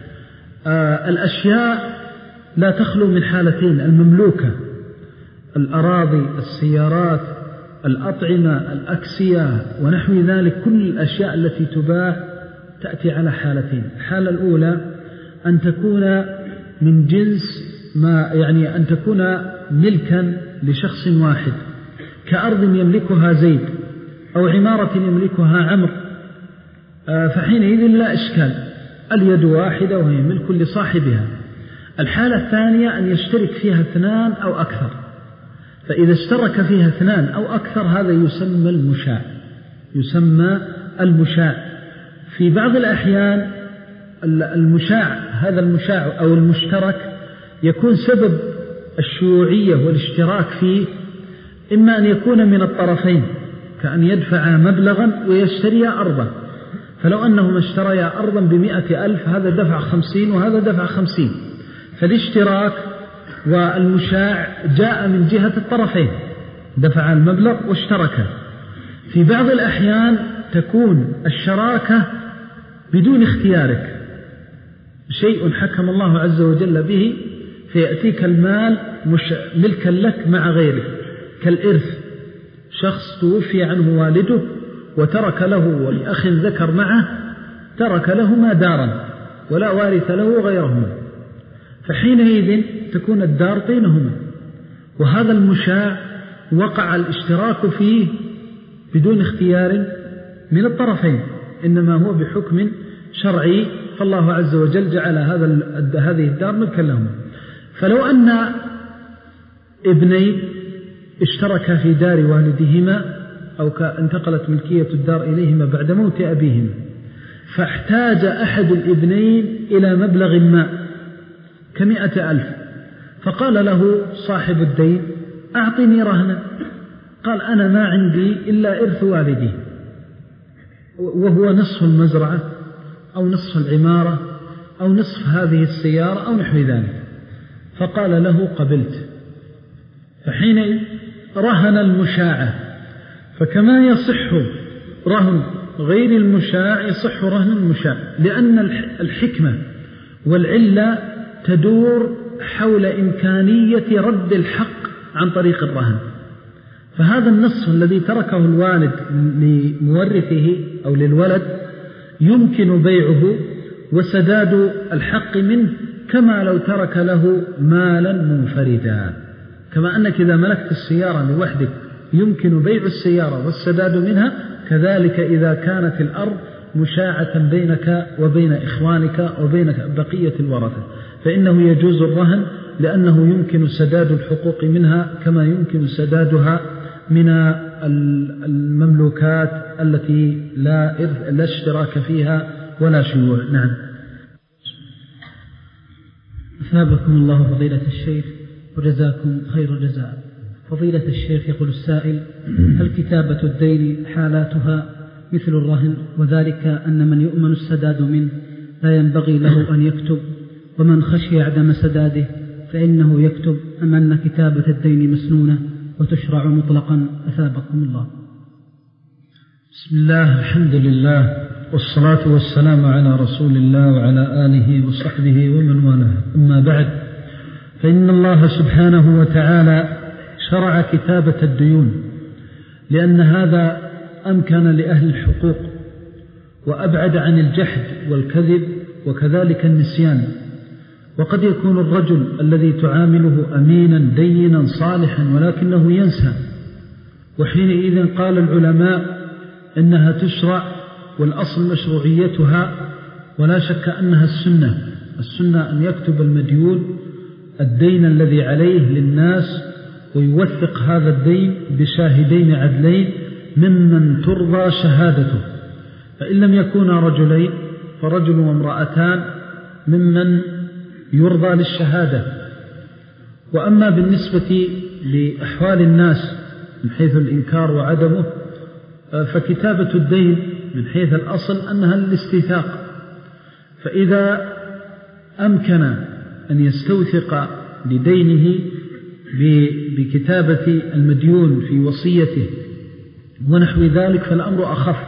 آه الأشياء لا تخلو من حالتين: المملوكة، الأراضي، السيارات، الأطعمة، الأكسية ونحو ذلك، كل الأشياء التي تباع تأتي على حالتين. الحالة الأولى أن تكون من جنس ما يعني أن تكون ملكا لشخص واحد، كأرض يملكها زيد أو عمارة يملكها عمرو، فحينئذ لا إشكال، اليد واحدة وهي ملك لصاحبها. الحالة الثانية أن يشترك فيها اثنان أو أكثر، فإذا اشترك فيها اثنان أو أكثر هذا يسمى المشاع، يسمى المشاع. في بعض الأحيان المشاع هذا المشاع أو المشترك يكون سبب الشيوعية والاشتراك فيه إما أن يكون من الطرفين، كأن يدفع مبلغا ويشتري أرضا، فلو أنهما اشتريا أرضا بمئة ألف هذا دفع خمسين وهذا دفع خمسين، فالاشتراك والمشاع جاء من جهة الطرفين، دفع المبلغ واشترك. في بعض الأحيان تكون الشراكة بدون اختيارك، شيء حكم الله عز وجل به فيأتيك المال مش ملكا لك مع غيره، كالإرث، شخص توفي عنه والده وترك له ولأخ ذكر معه، ترك لهما دارا ولا وارث له غيرهما، فحينئذ تكون الدار بينهما، وهذا المشاع وقع الاشتراك فيه بدون اختيار من الطرفين، إنما هو بحكم شرعي، فالله عز وجل جعل هذا هذه الدار ملكا لهما. فلو أن ابنين اشتركا في دار والدهما أو انتقلت ملكية الدار إليهما بعد موت أبيهما، فاحتاج أحد الابنين إلى مبلغ ما كمئة ألف، فقال له صاحب الدين أعطني رهنا، قال أنا ما عندي إلا إرث والدي وهو نصف المزرعة أو نصف العمارة أو نصف هذه السيارة أو نحو ذلك، فقال له قبلت، فحين رهن المشاعة. فكما يصح رهن غير المشاع يصح رهن المشاع، لأن الحكمة والعلة تدور حول إمكانية رد الحق عن طريق الرهن. فهذا النصف الذي تركه الوالد لمورثه أو للولد يمكن بيعه وسداد الحق منه كما لو ترك له مالا منفردا، كما أنك إذا ملكت السيارة لوحدك يمكن بيع السيارة والسداد منها، كذلك إذا كانت الأرض مشاعة بينك وبين إخوانك وبين بقية الورثة فإنه يجوز الرهن، لأنه يمكن سداد الحقوق منها كما يمكن سدادها من المملوكات التي لا إرث لا اشتراك فيها ولا شيوع. نعم. أثابكم الله فضيلة الشيخ وجزاكم خير الجزاء. فضيلة الشيخ يقول السائل: هل كتابة الدين حالاتها مثل الرهن، وذلك أن من يؤمن السداد منه لا ينبغي له أن يكتب، ومن خشي عدم سداده فإنه يكتب، أم أن كتابة الدين مسنونة وتشرع مطلقا أثابكم الله. بسم الله، الحمد لله، والصلاة والسلام على رسول الله وعلى آله وصحبه ومن والاه. أما بعد، فإن الله سبحانه وتعالى شرع كتابة الديون لأن هذا أمكن لأهل الحقوق وأبعد عن الجحد والكذب وكذلك النسيان. وقد يكون الرجل الذي تعامله أمينا دينا صالحا ولكنه ينسى، وحينئذ قال العلماء إنها تشرع، والأصل مشروعيتها، ولا شك أنها السنة. السنة أن يكتب المديون الدين الذي عليه للناس ويوثق هذا الدين بشاهدين عدلين ممن ترضى شهادته، فإن لم يكونا رجلين فرجل وامرأتان ممن يرضى للشهادة. وأما بالنسبة لأحوال الناس من حيث الإنكار وعدمه، فكتابة الدين من حيث الأصل أنها الاستيثاق، فإذا أمكن أن يستوثق لدينه بكتابة المديون في وصيته ونحو ذلك فالأمر أخف.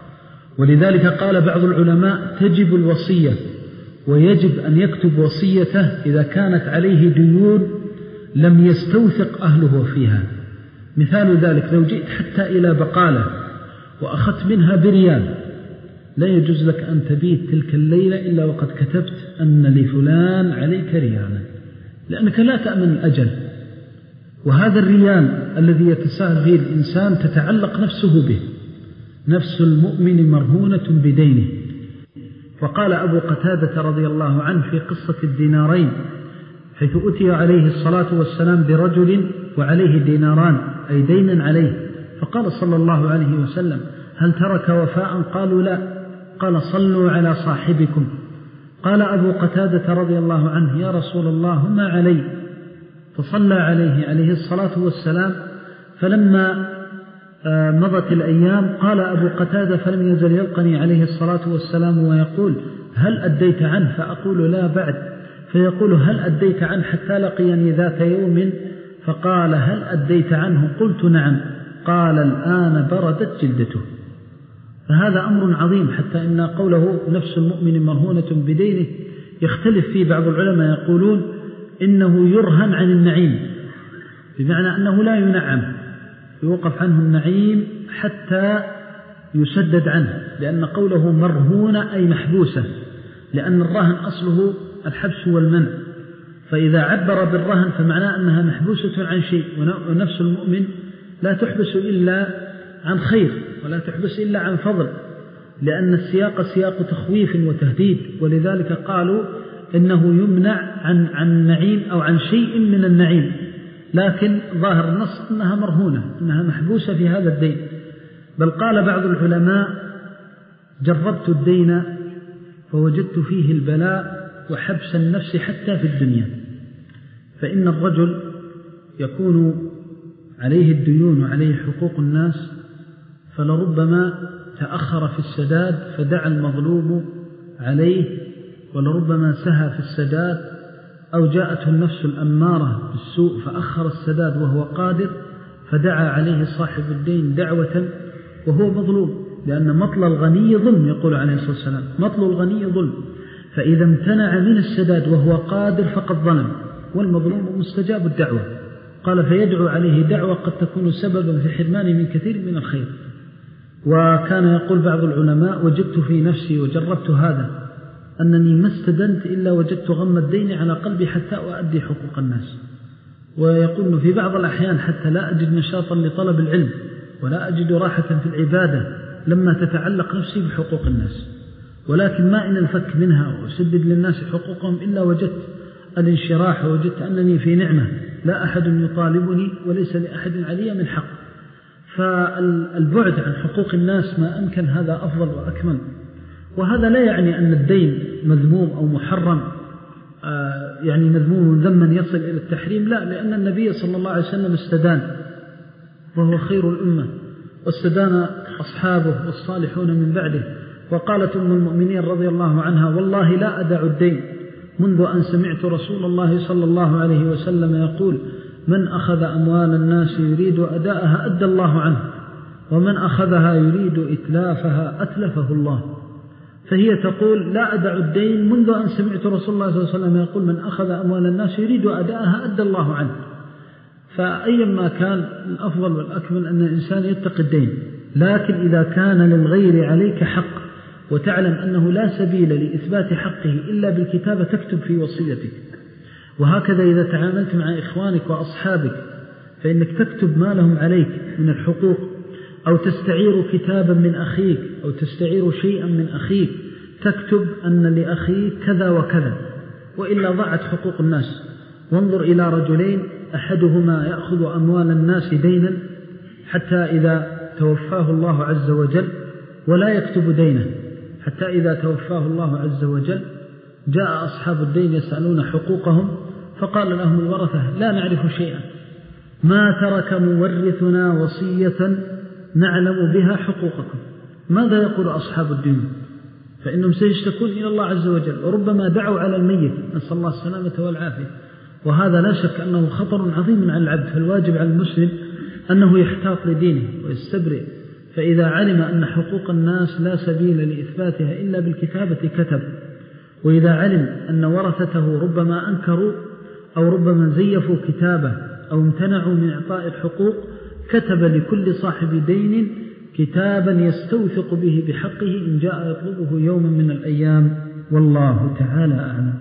ولذلك قال بعض العلماء تجب الوصية، ويجب أن يكتب وصيته إذا كانت عليه ديون لم يستوثق أهله فيها. مثال ذلك لو جئت حتى إلى بقالة وأخذت منها بريال، لا يجوز لك أن تبيت تلك الليلة إلا وقد كتبت أن لفلان عليك ريالا، لأنك لا تأمن الأجل. وهذا الريال الذي يتساهل به الإنسان تتعلق نفسه به، نفس المؤمن مرهونة بدينه. وقال أبو قتادة رضي الله عنه في قصة الدينارين، حيث أتي عليه الصلاة والسلام برجل وعليه ديناران أي دينا عليه، فقال صلى الله عليه وسلم هل ترك وفاء؟ قالوا لا. قال صلوا على صاحبكم. قال أبو قتادة رضي الله عنه يا رسول الله ما علي؟ فصلى عليه عليه الصلاة والسلام. فلما مضت الأيام قال أبو قتادة فلم يزل يلقني عليه الصلاة والسلام ويقول هل أديت عنه؟ فأقول لا بعد. فيقول هل أديت عنه؟ حتى لقيني ذات يوم فقال هل أديت عنه؟ قلت نعم. قال الآن بردت جلدته. فهذا أمر عظيم، حتى إن قوله نفس المؤمن مرهونة بدينه يختلف فيه بعض العلماء، يقولون إنه يرهن عن النعيم، بمعنى أنه لا ينعم، يوقف عنه النعيم حتى يسدد عنه، لأن قوله مرهونة أي محبوسة، لأن الرهن أصله الحبس والمنع، فإذا عبر بالرهن فمعناه أنها محبوسة عن شيء. ونفس المؤمن لا تحبس إلا عن خير ولا تحبس إلا عن فضل، لأن السياق سياق تخويف وتهديد، ولذلك قالوا إنه يمنع عن عن النعيم أو عن شيء من النعيم، لكن ظاهر النص أنها مرهونة، أنها محبوسة في هذا الدين. بل قال بعض العلماء جربت الدين فوجدت فيه البلاء وحبس النفس حتى في الدنيا. فإن الرجل يكون عليه الديون وعليه حقوق الناس، فلربما تأخر في السداد فدعا المظلوم عليه، ولربما سهى في السداد، أو جاءته النفس الأمارة بالسوء فأخر السداد وهو قادر فدعا عليه صاحب الدين دعوة وهو مظلوم، لأن مطل الغني ظلم، يقول عليه الصلاة والسلام مطل الغني ظلم. فإذا امتنع من السداد وهو قادر فقد ظلم، والمظلوم مستجاب الدعوة. قال فيدعو عليه دعوة قد تكون سببا في حرمانه من كثير من الخير. وكان يقول بعض العلماء وجدت في نفسي وجربت هذا أنني ما استدنت إلا وجدت غم الدين على قلبي حتى أؤدي حقوق الناس. ويقول في بعض الأحيان حتى لا أجد نشاطا لطلب العلم ولا أجد راحة في العبادة لما تتعلق نفسي بحقوق الناس، ولكن ما إن الفك منها وأسدد للناس حقوقهم إلا وجدت الانشراح، ووجدت أنني في نعمة لا أحد يطالبني وليس لأحد علي من حق. فالبعد عن حقوق الناس ما أمكن هذا أفضل وأكمل. وهذا لا يعني أن الدين مذموم أو محرم، يعني مذموم ذما يصل إلى التحريم، لا، لأن النبي صلى الله عليه وسلم استدان وهو خير الأمة، واستدان أصحابه والصالحون من بعده. وقالت أم المؤمنين رضي الله عنها: والله لا أدع الدين منذ أن سمعت رسول الله صلى الله عليه وسلم يقول: من أخذ أموال الناس يريد أداءها أدى الله عنه، ومن أخذها يريد إتلافها أتلفه الله. فهي تقول: لا أدع الدين منذ أن سمعت رسول الله صلى الله عليه وسلم يقول: من أخذ أموال الناس يريد أداءها أدى الله عنه. فأيما كان الأفضل والأكمل أن الإنسان يتقي الدين، لكن إذا كان للغير عليك حق وتعلم أنه لا سبيل لإثبات حقه إلا بالكتابة تكتب في وصيتك. وهكذا إذا تعاملت مع إخوانك وأصحابك فإنك تكتب ما لهم عليك من الحقوق، أو تستعير كتابا من أخيك أو تستعير شيئا من أخيك تكتب أن لأخيك كذا وكذا، وإلا ضاعت حقوق الناس. وانظر إلى رجلين أحدهما يأخذ أموال الناس دينا حتى إذا توفاه الله عز وجل ولا يكتب دينه، حتى إذا توفاه الله عز وجل جاء أصحاب الدين يسألون حقوقهم فقال لهم الورثة: لا نعرف شيئا، ما ترك مورثنا وصية نعلم بها حقوقكم. ماذا يقول أصحاب الدين؟ فإنهم سيشتكون إلى الله عز وجل، وربما دعوا على الميت، نسأل الله السلامة والعافية. وهذا لا شك أنه خطر عظيم على العبد. فالواجب على المسلم أنه يحتاط لدينه ويستبرئ. فإذا علم أن حقوق الناس لا سبيل لإثباتها إلا بالكتابة كتب. وإذا علم أن ورثته ربما أنكروا أو ربما زيفوا كتابه أو امتنعوا من إعطاء الحقوق كتب لكل صاحب دين كتابا يستوثق به بحقه إن جاء يطلبه يوما من الأيام، والله تعالى أعلم.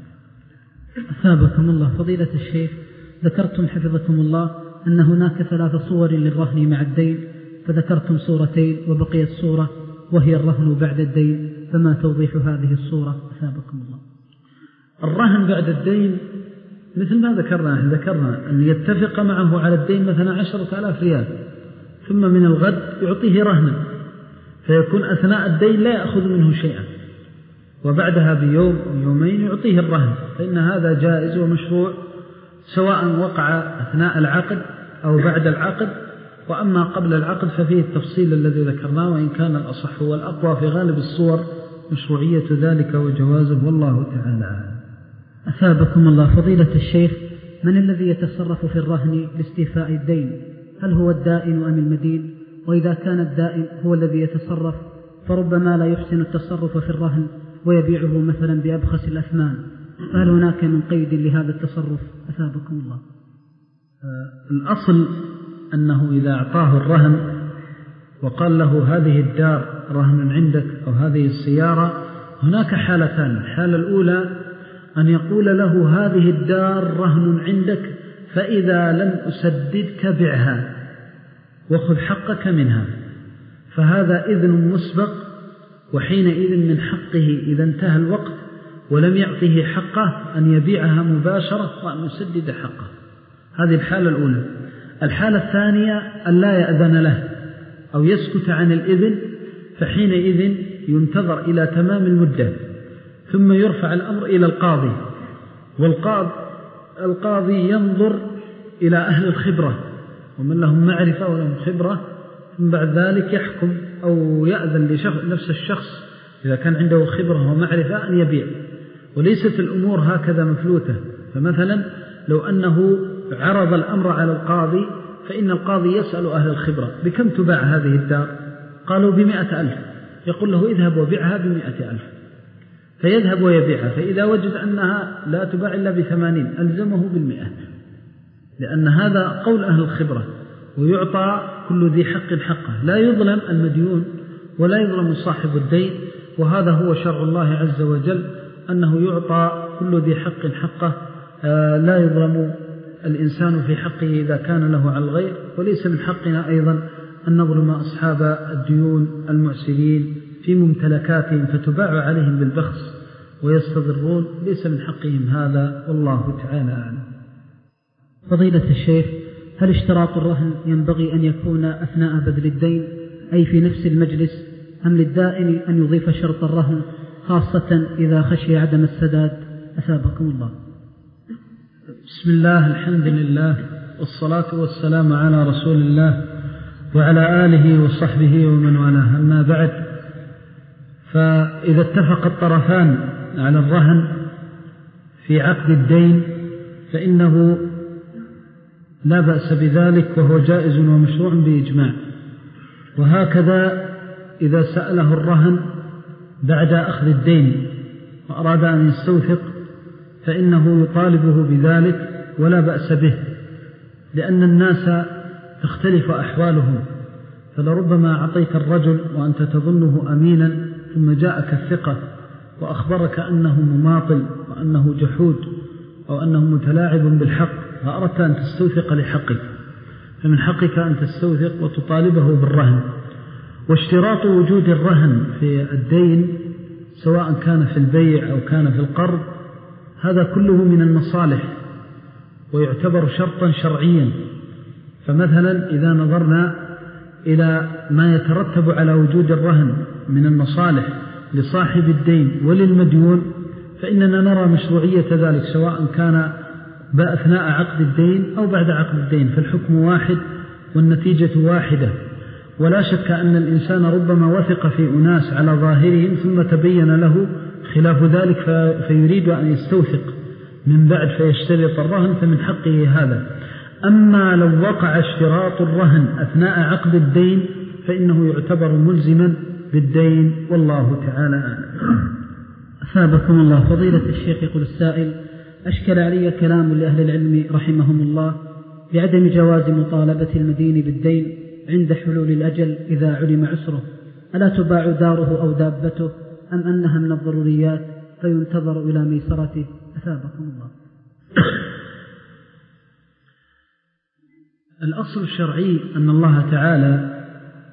أثابكم الله فضيلة الشيخ، ذكرتم حفظكم الله أن هناك ثلاث صور للرهن مع الدين، فذكرتم صورتين وبقيت صورة وهي الرهن بعد الدين، فما توضيح هذه الصورة أثابكم الله؟ الرهن بعد الدين مثل ما ذكرنا ذكرنا أن يتفق معه على الدين مثلا عشرة آلاف ريال، ثم من الغد يعطيه رهنا، فيكون أثناء الدين لا يأخذ منه شيئا، وبعدها بيوم أو يومين يعطيه الرهن، فإن هذا جائز ومشروع سواء وقع أثناء العقد أو بعد العقد. وأما قبل العقد ففيه التفصيل الذي ذكرناه، وإن كان الأصح والأقوى في غالب الصور مشروعية ذلك وجوازه، والله تعالى أعلم. أثابكم الله فضيلة الشيخ، من الذي يتصرف في الرهن لاستيفاء الدين؟ هل هو الدائن أم المدين؟ وإذا كان الدائن هو الذي يتصرف فربما لا يحسن التصرف في الرهن ويبيعه مثلا بأبخس الأثمان، فهل هناك من قيد لهذا التصرف؟ أثابكم الله. الأصل أنه إذا أعطاه الرهن وقال له هذه الدار رهن عندك أو هذه السيارة، هناك حالتان. الحالة الأولى أن يقول له هذه الدار رهن عندك، فإذا لم أسددك بعها وخذ حقك منها، فهذا إذن مسبق، وحينئذ من حقه إذا انتهى الوقت ولم يعطيه حقه أن يبيعها مباشرة وأن يسدد حقه. هذه الحالة الأولى. الحالة الثانية أن لا يأذن له أو يسكت عن الإذن، فحينئذ ينتظر إلى تمام المدة ثم يرفع الأمر إلى القاضي، والقاضي القاضي ينظر إلى أهل الخبرة ومن لهم معرفة ولهم خبرة، ثم بعد ذلك يحكم أو يأذن لنفس الشخص إذا كان عنده خبرة ومعرفة أن يبيع. وليست الأمور هكذا مفلوتة. فمثلا لو أنه عرض الأمر على القاضي، فإن القاضي يسأل أهل الخبرة بكم تباع هذه الدار؟ قالوا بمئة ألف، يقول له اذهب وبيعها بمئة ألف، فيذهب ويبيعها، فإذا وجد أنها لا تباع إلا بثمانين ألزمه بالمئة، لأن هذا قول أهل الخبرة. ويعطى كل ذي حق حقه، لا يظلم المديون ولا يظلم صاحب الدين. وهذا هو شرع الله عز وجل، أنه يعطى كل ذي حق حقه، لا يظلم الإنسان في حقه إذا كان له على الغير. وليس من حقنا أيضا أن نظلم أصحاب الديون المعسرين في ممتلكاتهم فتباع عليهم بالبخس ويستضرون، ليس من حقهم هذا، والله تعالى أعلم. فضيلة الشيخ، هل اشتراط الرهن ينبغي أن يكون أثناء بذل الدين أي في نفس المجلس، أم للدائن أن يضيف شرط الرهن خاصة إذا خشي عدم السداد؟ أثابكم الله. بسم الله، الحمد لله، والصلاة والسلام على رسول الله. وعلى آله وصحبه ومن والاه. أما بعد، فإذا اتفق الطرفان على الرهن في عقد الدين فإنه لا بأس بذلك، وهو جائز ومشروع بإجماع. وهكذا إذا سأله الرهن بعد أخذ الدين وأراد أن يستوثق فإنه يطالبه بذلك ولا بأس به، لأن الناس تختلف أحوالهم، فلربما أعطيت الرجل وأنت تظنه أمينا ثم جاءك الثقة وأخبرك أنه مماطل وأنه جحود أو أنه متلاعب بالحق، فأردت أن تستوثق لحقك، فمن حقك أن تستوثق وتطالبه بالرهن. واشتراط وجود الرهن في الدين سواء كان في البيع أو كان في القرض هذا كله من المصالح ويعتبر شرطا شرعيا. فمثلا إذا نظرنا إلى ما يترتب على وجود الرهن من المصالح لصاحب الدين وللمديون فإننا نرى مشروعية ذلك، سواء كان بأثناء عقد الدين أو بعد عقد الدين، فالحكم واحد والنتيجة واحدة. ولا شك أن الإنسان ربما وثق في أناس على ظاهرهم ثم تبين له خلاف ذلك فيريد أن يستوثق من بعد فيشترط الرهن، فمن حقه هذا. أما لو وقع اشتراط الرهن أثناء عقد الدين فإنه يعتبر ملزما بالدين، والله تعالى أعلم. أثابكم الله. فضيلة الشيخ، يقول السائل: أشكل علي كلام لأهل العلم رحمهم الله بعدم جواز مطالبة المدين بالدين عند حلول الأجل إذا علم عسره، ألا تباع داره أو دابته أم أنها من الضروريات فينتظر إلى ميسرته؟ أثابكم الله. الأصل الشرعي أن الله تعالى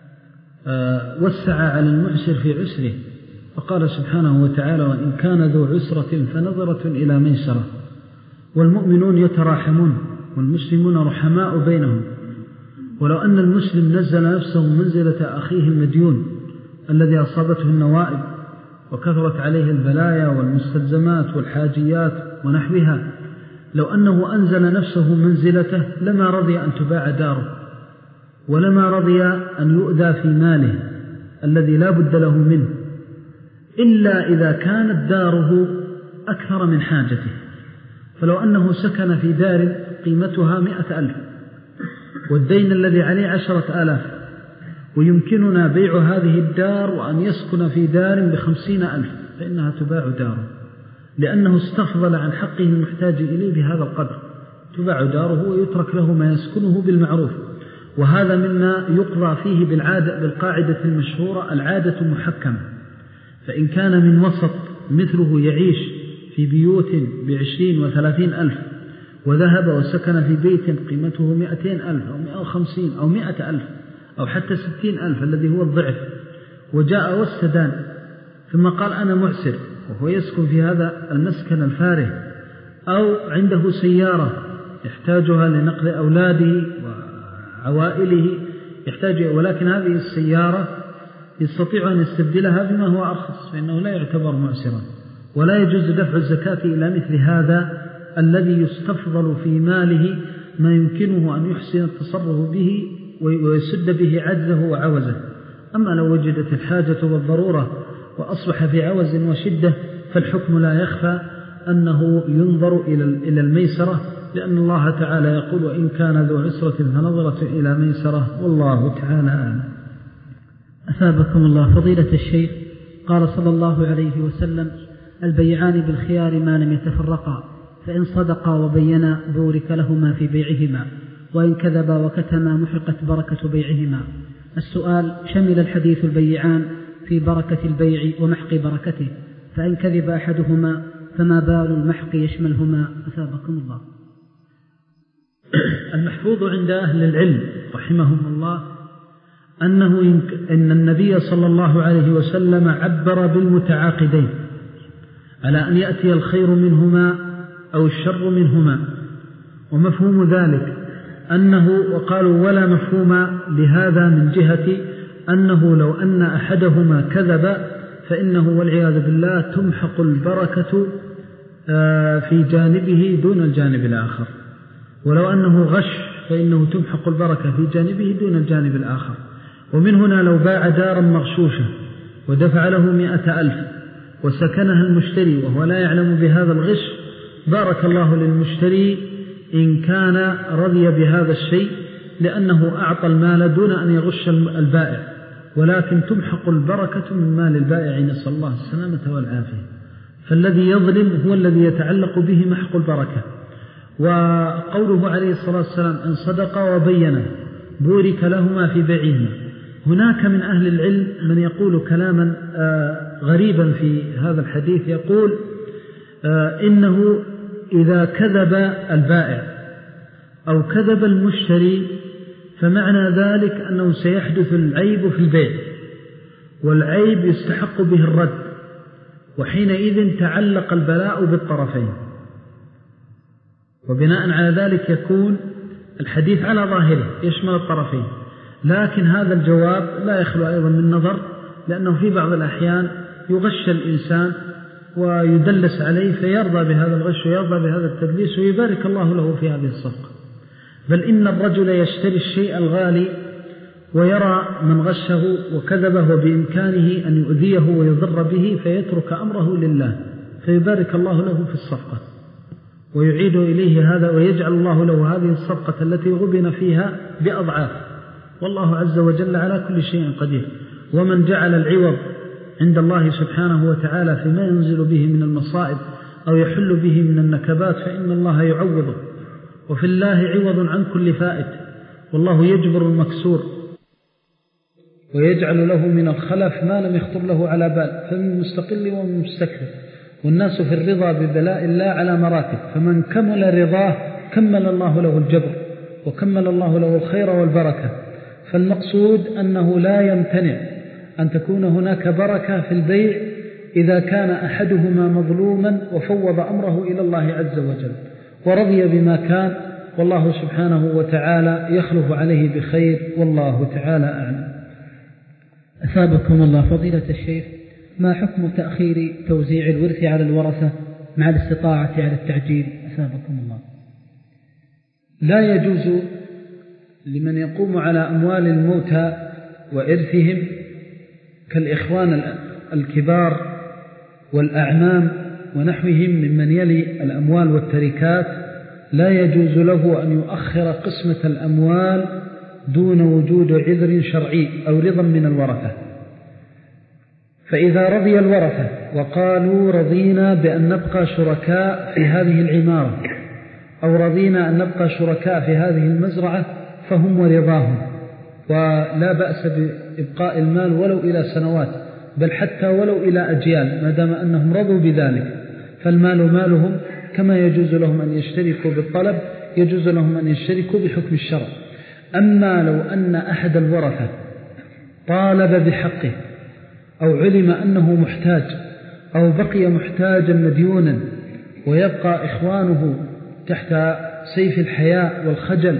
وسع على المعسر في عسره، فقال سبحانه وتعالى: وإن كان ذو عسرة فنظرة إلى ميسرة. والمؤمنون يتراحمون والمسلمون رحماء بينهم، ولو أن المسلم نزل نفسه منزلة أخيه المديون الذي أصابته النوائب وكثرت عليه البلايا والمستلزمات والحاجيات ونحوها، لو أنه أنزل نفسه منزلته لما رضي أن تباع داره، ولما رضي أن يؤذى في ماله الذي لا بد له منه، إلا إذا كانت داره أكثر من حاجته. فلو أنه سكن في دار قيمتها مئة ألف والدين الذي عليه عشرة آلاف، ويمكننا بيع هذه الدار وأن يسكن في دار بخمسين ألف، فإنها تباع داره، لأنه استفضل عن حقه المحتاج إليه بهذا القدر، تباع داره ويترك له ما يسكنه بالمعروف. وهذا مما يقضى فيه بالعادة بالقاعدة المشهورة: العادة محكمة. فإن كان من وسط مثله يعيش في بيوت بعشرين وثلاثين ألف وذهب وسكن في بيت قيمته مئتين ألف أو مئة وخمسين أو مئة ألف أو حتى ستين ألف الذي هو الضعف، وجاء واستدان ثم قال أنا معسر، وهو يسكن في هذا المسكن الفارغ، أو عنده سيارة يحتاجها لنقل أولاده وعوائله يحتاج، ولكن هذه السيارة يستطيع أن يستبدلها بما هو أرخص، فإنه لا يعتبر معسرا. ولا يجوز دفع الزكاة إلى مثل هذا الذي يستفضل في ماله ما يمكنه أن يحسن التصرف به ويسد به عجزه وعوزه. أما لو وجدت الحاجة والضرورة وأصبح في عوز وشدة فالحكم لا يخفى أنه ينظر إلى الميسرة، لأن الله تعالى يقول: وإن كان ذو عسرة فنظرة إلى ميسرة، والله تعالى أعلم. أثابكم الله. فضيلة الشيخ، قال صلى الله عليه وسلم: البيعان بالخيار ما لم يتفرقا، فإن صدقا وبينا بورك لهما في بيعهما، وإن كذبا وكتما محقت بركة بيعهما. السؤال: شمل الحديث البيعان في بركة البيع ومحق بركته، فإن كذب أحدهما فما بال المحق يشملهما؟ أثابكم الله. المحفوظ عند أهل العلم رحمهم الله أنه إن النبي صلى الله عليه وسلم عبر بالمتعاقدين على أن يأتي الخير منهما أو الشر منهما، ومفهوم ذلك أنه، وقالوا ولا مفهوم لهذا من جهة أنه لو أن أحدهما كذب فإنه والعياذ بالله تمحق البركة في جانبه دون الجانب الآخر، ولو أنه غش فإنه تمحق البركة في جانبه دون الجانب الآخر. ومن هنا لو باع دارا مغشوشة ودفع له مئة ألف وسكنها المشتري وهو لا يعلم بهذا الغش، بارك الله للمشتري إن كان رضي بهذا الشيء، لأنه أعطى المال دون أن يغش البائع، ولكن تمحق البركة من مال البائع، نسأل الله السلامة والعافية. فالذي يظلم هو الذي يتعلق به محق البركة. وقوله عليه الصلاة والسلام أن صدق وبين بورك لهما في بيعهما. هناك من أهل العلم من يقول كلاما غريبا في هذا الحديث، يقول إنه إذا كذب البائع أو كذب المشتري فمعنى ذلك أنه سيحدث العيب في البيع، والعيب يستحق به الرد، وحينئذ تعلق البلاء بالطرفين، وبناء على ذلك يكون الحديث على ظاهره يشمل الطرفين. لكن هذا الجواب لا يخلو أيضا من نظر، لأنه في بعض الأحيان يغش الإنسان ويدلس عليه فيرضى بهذا الغش ويرضى بهذا التدليس ويبارك الله له في هذه الصفقة. بل إن الرجل يشتري الشيء الغالي ويرى من غشه وكذبه بإمكانه أن يؤذيه ويضر به فيترك أمره لله، فيبارك الله له في الصفقة ويعيد إليه هذا، ويجعل الله له هذه الصفقة التي غبن فيها بأضعاف، والله عز وجل على كل شيء قدير. ومن جعل العوض عند الله سبحانه وتعالى فيما ينزل به من المصائب أو يحل به من النكبات فإن الله يعوضه، وفي الله عوض عن كل فائت، والله يجبر المكسور ويجعل له من الخلف ما لم يخطر له على بال، فمن مستقل ومن مستكثر. والناس في الرضا ببلاء الله على مراتب، فمن كمل رضاه كمل الله له الجبر وكمل الله له الخير والبركة. فالمقصود أنه لا يمتنع أن تكون هناك بركة في البيع إذا كان أحدهما مظلوما وفوض أمره إلى الله عز وجل ورضي بما كان، والله سبحانه وتعالى يخلف عليه بخير، والله تعالى أعلم. أثابكم الله فضيلة الشيخ، ما حكم تأخير توزيع الورث على الورثة مع الاستطاعة على التعجيل؟ أثابكم الله. لا يجوز لمن يقوم على أموال الموتى وإرثهم كالإخوان الكبار والأعمام ونحوهم ممن يلي الأموال والتركات، لا يجوز له أن يؤخر قسمة الأموال دون وجود عذر شرعي أو رضا من الورثة. فإذا رضي الورثة وقالوا رضينا بأن نبقى شركاء في هذه العمارة أو رضينا أن نبقى شركاء في هذه المزرعة فهم ورضاهم، ولا بأس بإبقاء المال ولو إلى سنوات، بل حتى ولو إلى أجيال، ما دام أنهم رضوا بذلك، فالمال مالهم، كما يجوز لهم أن يشتركوا بالطلب يجوز لهم أن يشتركوا بحكم الشرع. أما لو أن أحد الورثة طالب بحقه أو علم أنه محتاج أو بقي محتاجا مديونا ويبقى إخوانه تحت سيف الحياء والخجل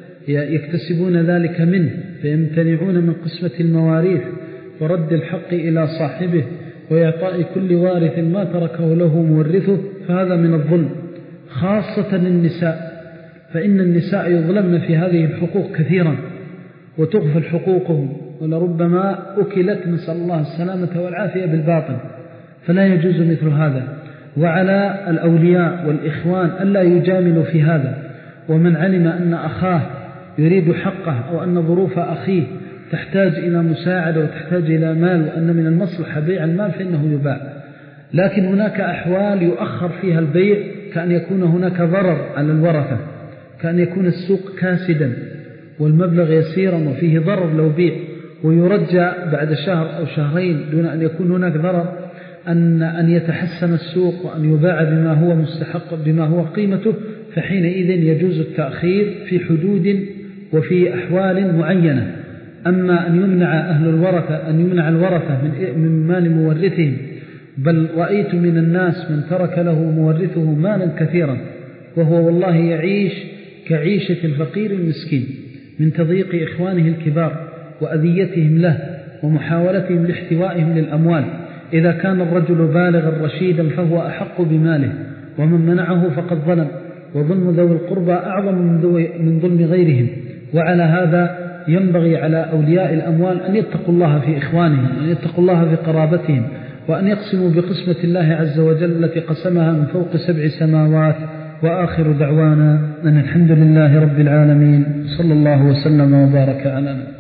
يكتسبون ذلك منه فيمتنعون من قسمة المواريث ورد الحق إلى صاحبه وإعطاء كل وارث ما تركه له مورثه، فهذا من الظلم، خاصة النساء، فإن النساء يظلمن في هذه الحقوق كثيرا وتغفل حقوقهم ولربما أكلت، نسأل الله السلامة والعافية، بالباطل، فلا يجوز مثل هذا. وعلى الأولياء والإخوان ألا يجاملوا في هذا، ومن علم أن أخاه يريد حقه أو أن ظروف أخيه تحتاج إلى مساعدة وتحتاج إلى مال وأن من المصلحة بيع المال فإنه يباع. لكن هناك أحوال يؤخر فيها البيع، كأن يكون هناك ضرر على الورثة، كأن يكون السوق كاسدا والمبلغ يسيرا وفيه ضرر لو بيع، ويرجى بعد شهر أو شهرين دون أن يكون هناك ضرر أن أن يتحسن السوق وأن يباع بما هو مستحق بما هو قيمته، فحينئذ يجوز التأخير في حدود وفي أحوال معينة. أما أن يمنع أهل الورثة أن يمنع الورثة من من مال مورثهم، بل رأيت من الناس من ترك له مورثه مالا كثيرا وهو والله يعيش كعيشة الفقير المسكين من تضييق إخوانه الكبار وأذيتهم له ومحاولتهم لاحتوائهم للأموال. إذا كان الرجل بالغا رشيدا فهو أحق بماله، ومن منعه فقد ظلم، وظلم ذوي القربى أعظم من ظلم غيرهم. وعلى هذا ينبغي على أولياء الأموال أن يتقوا الله في إخوانهم، وأن يتقوا الله في قرابتهم، وأن يقسموا بقسمة الله عز وجل التي قسمها من فوق سبع سماوات. وآخر دعوانا أن الحمد لله رب العالمين، صلى الله وسلم وبارك على نبينا.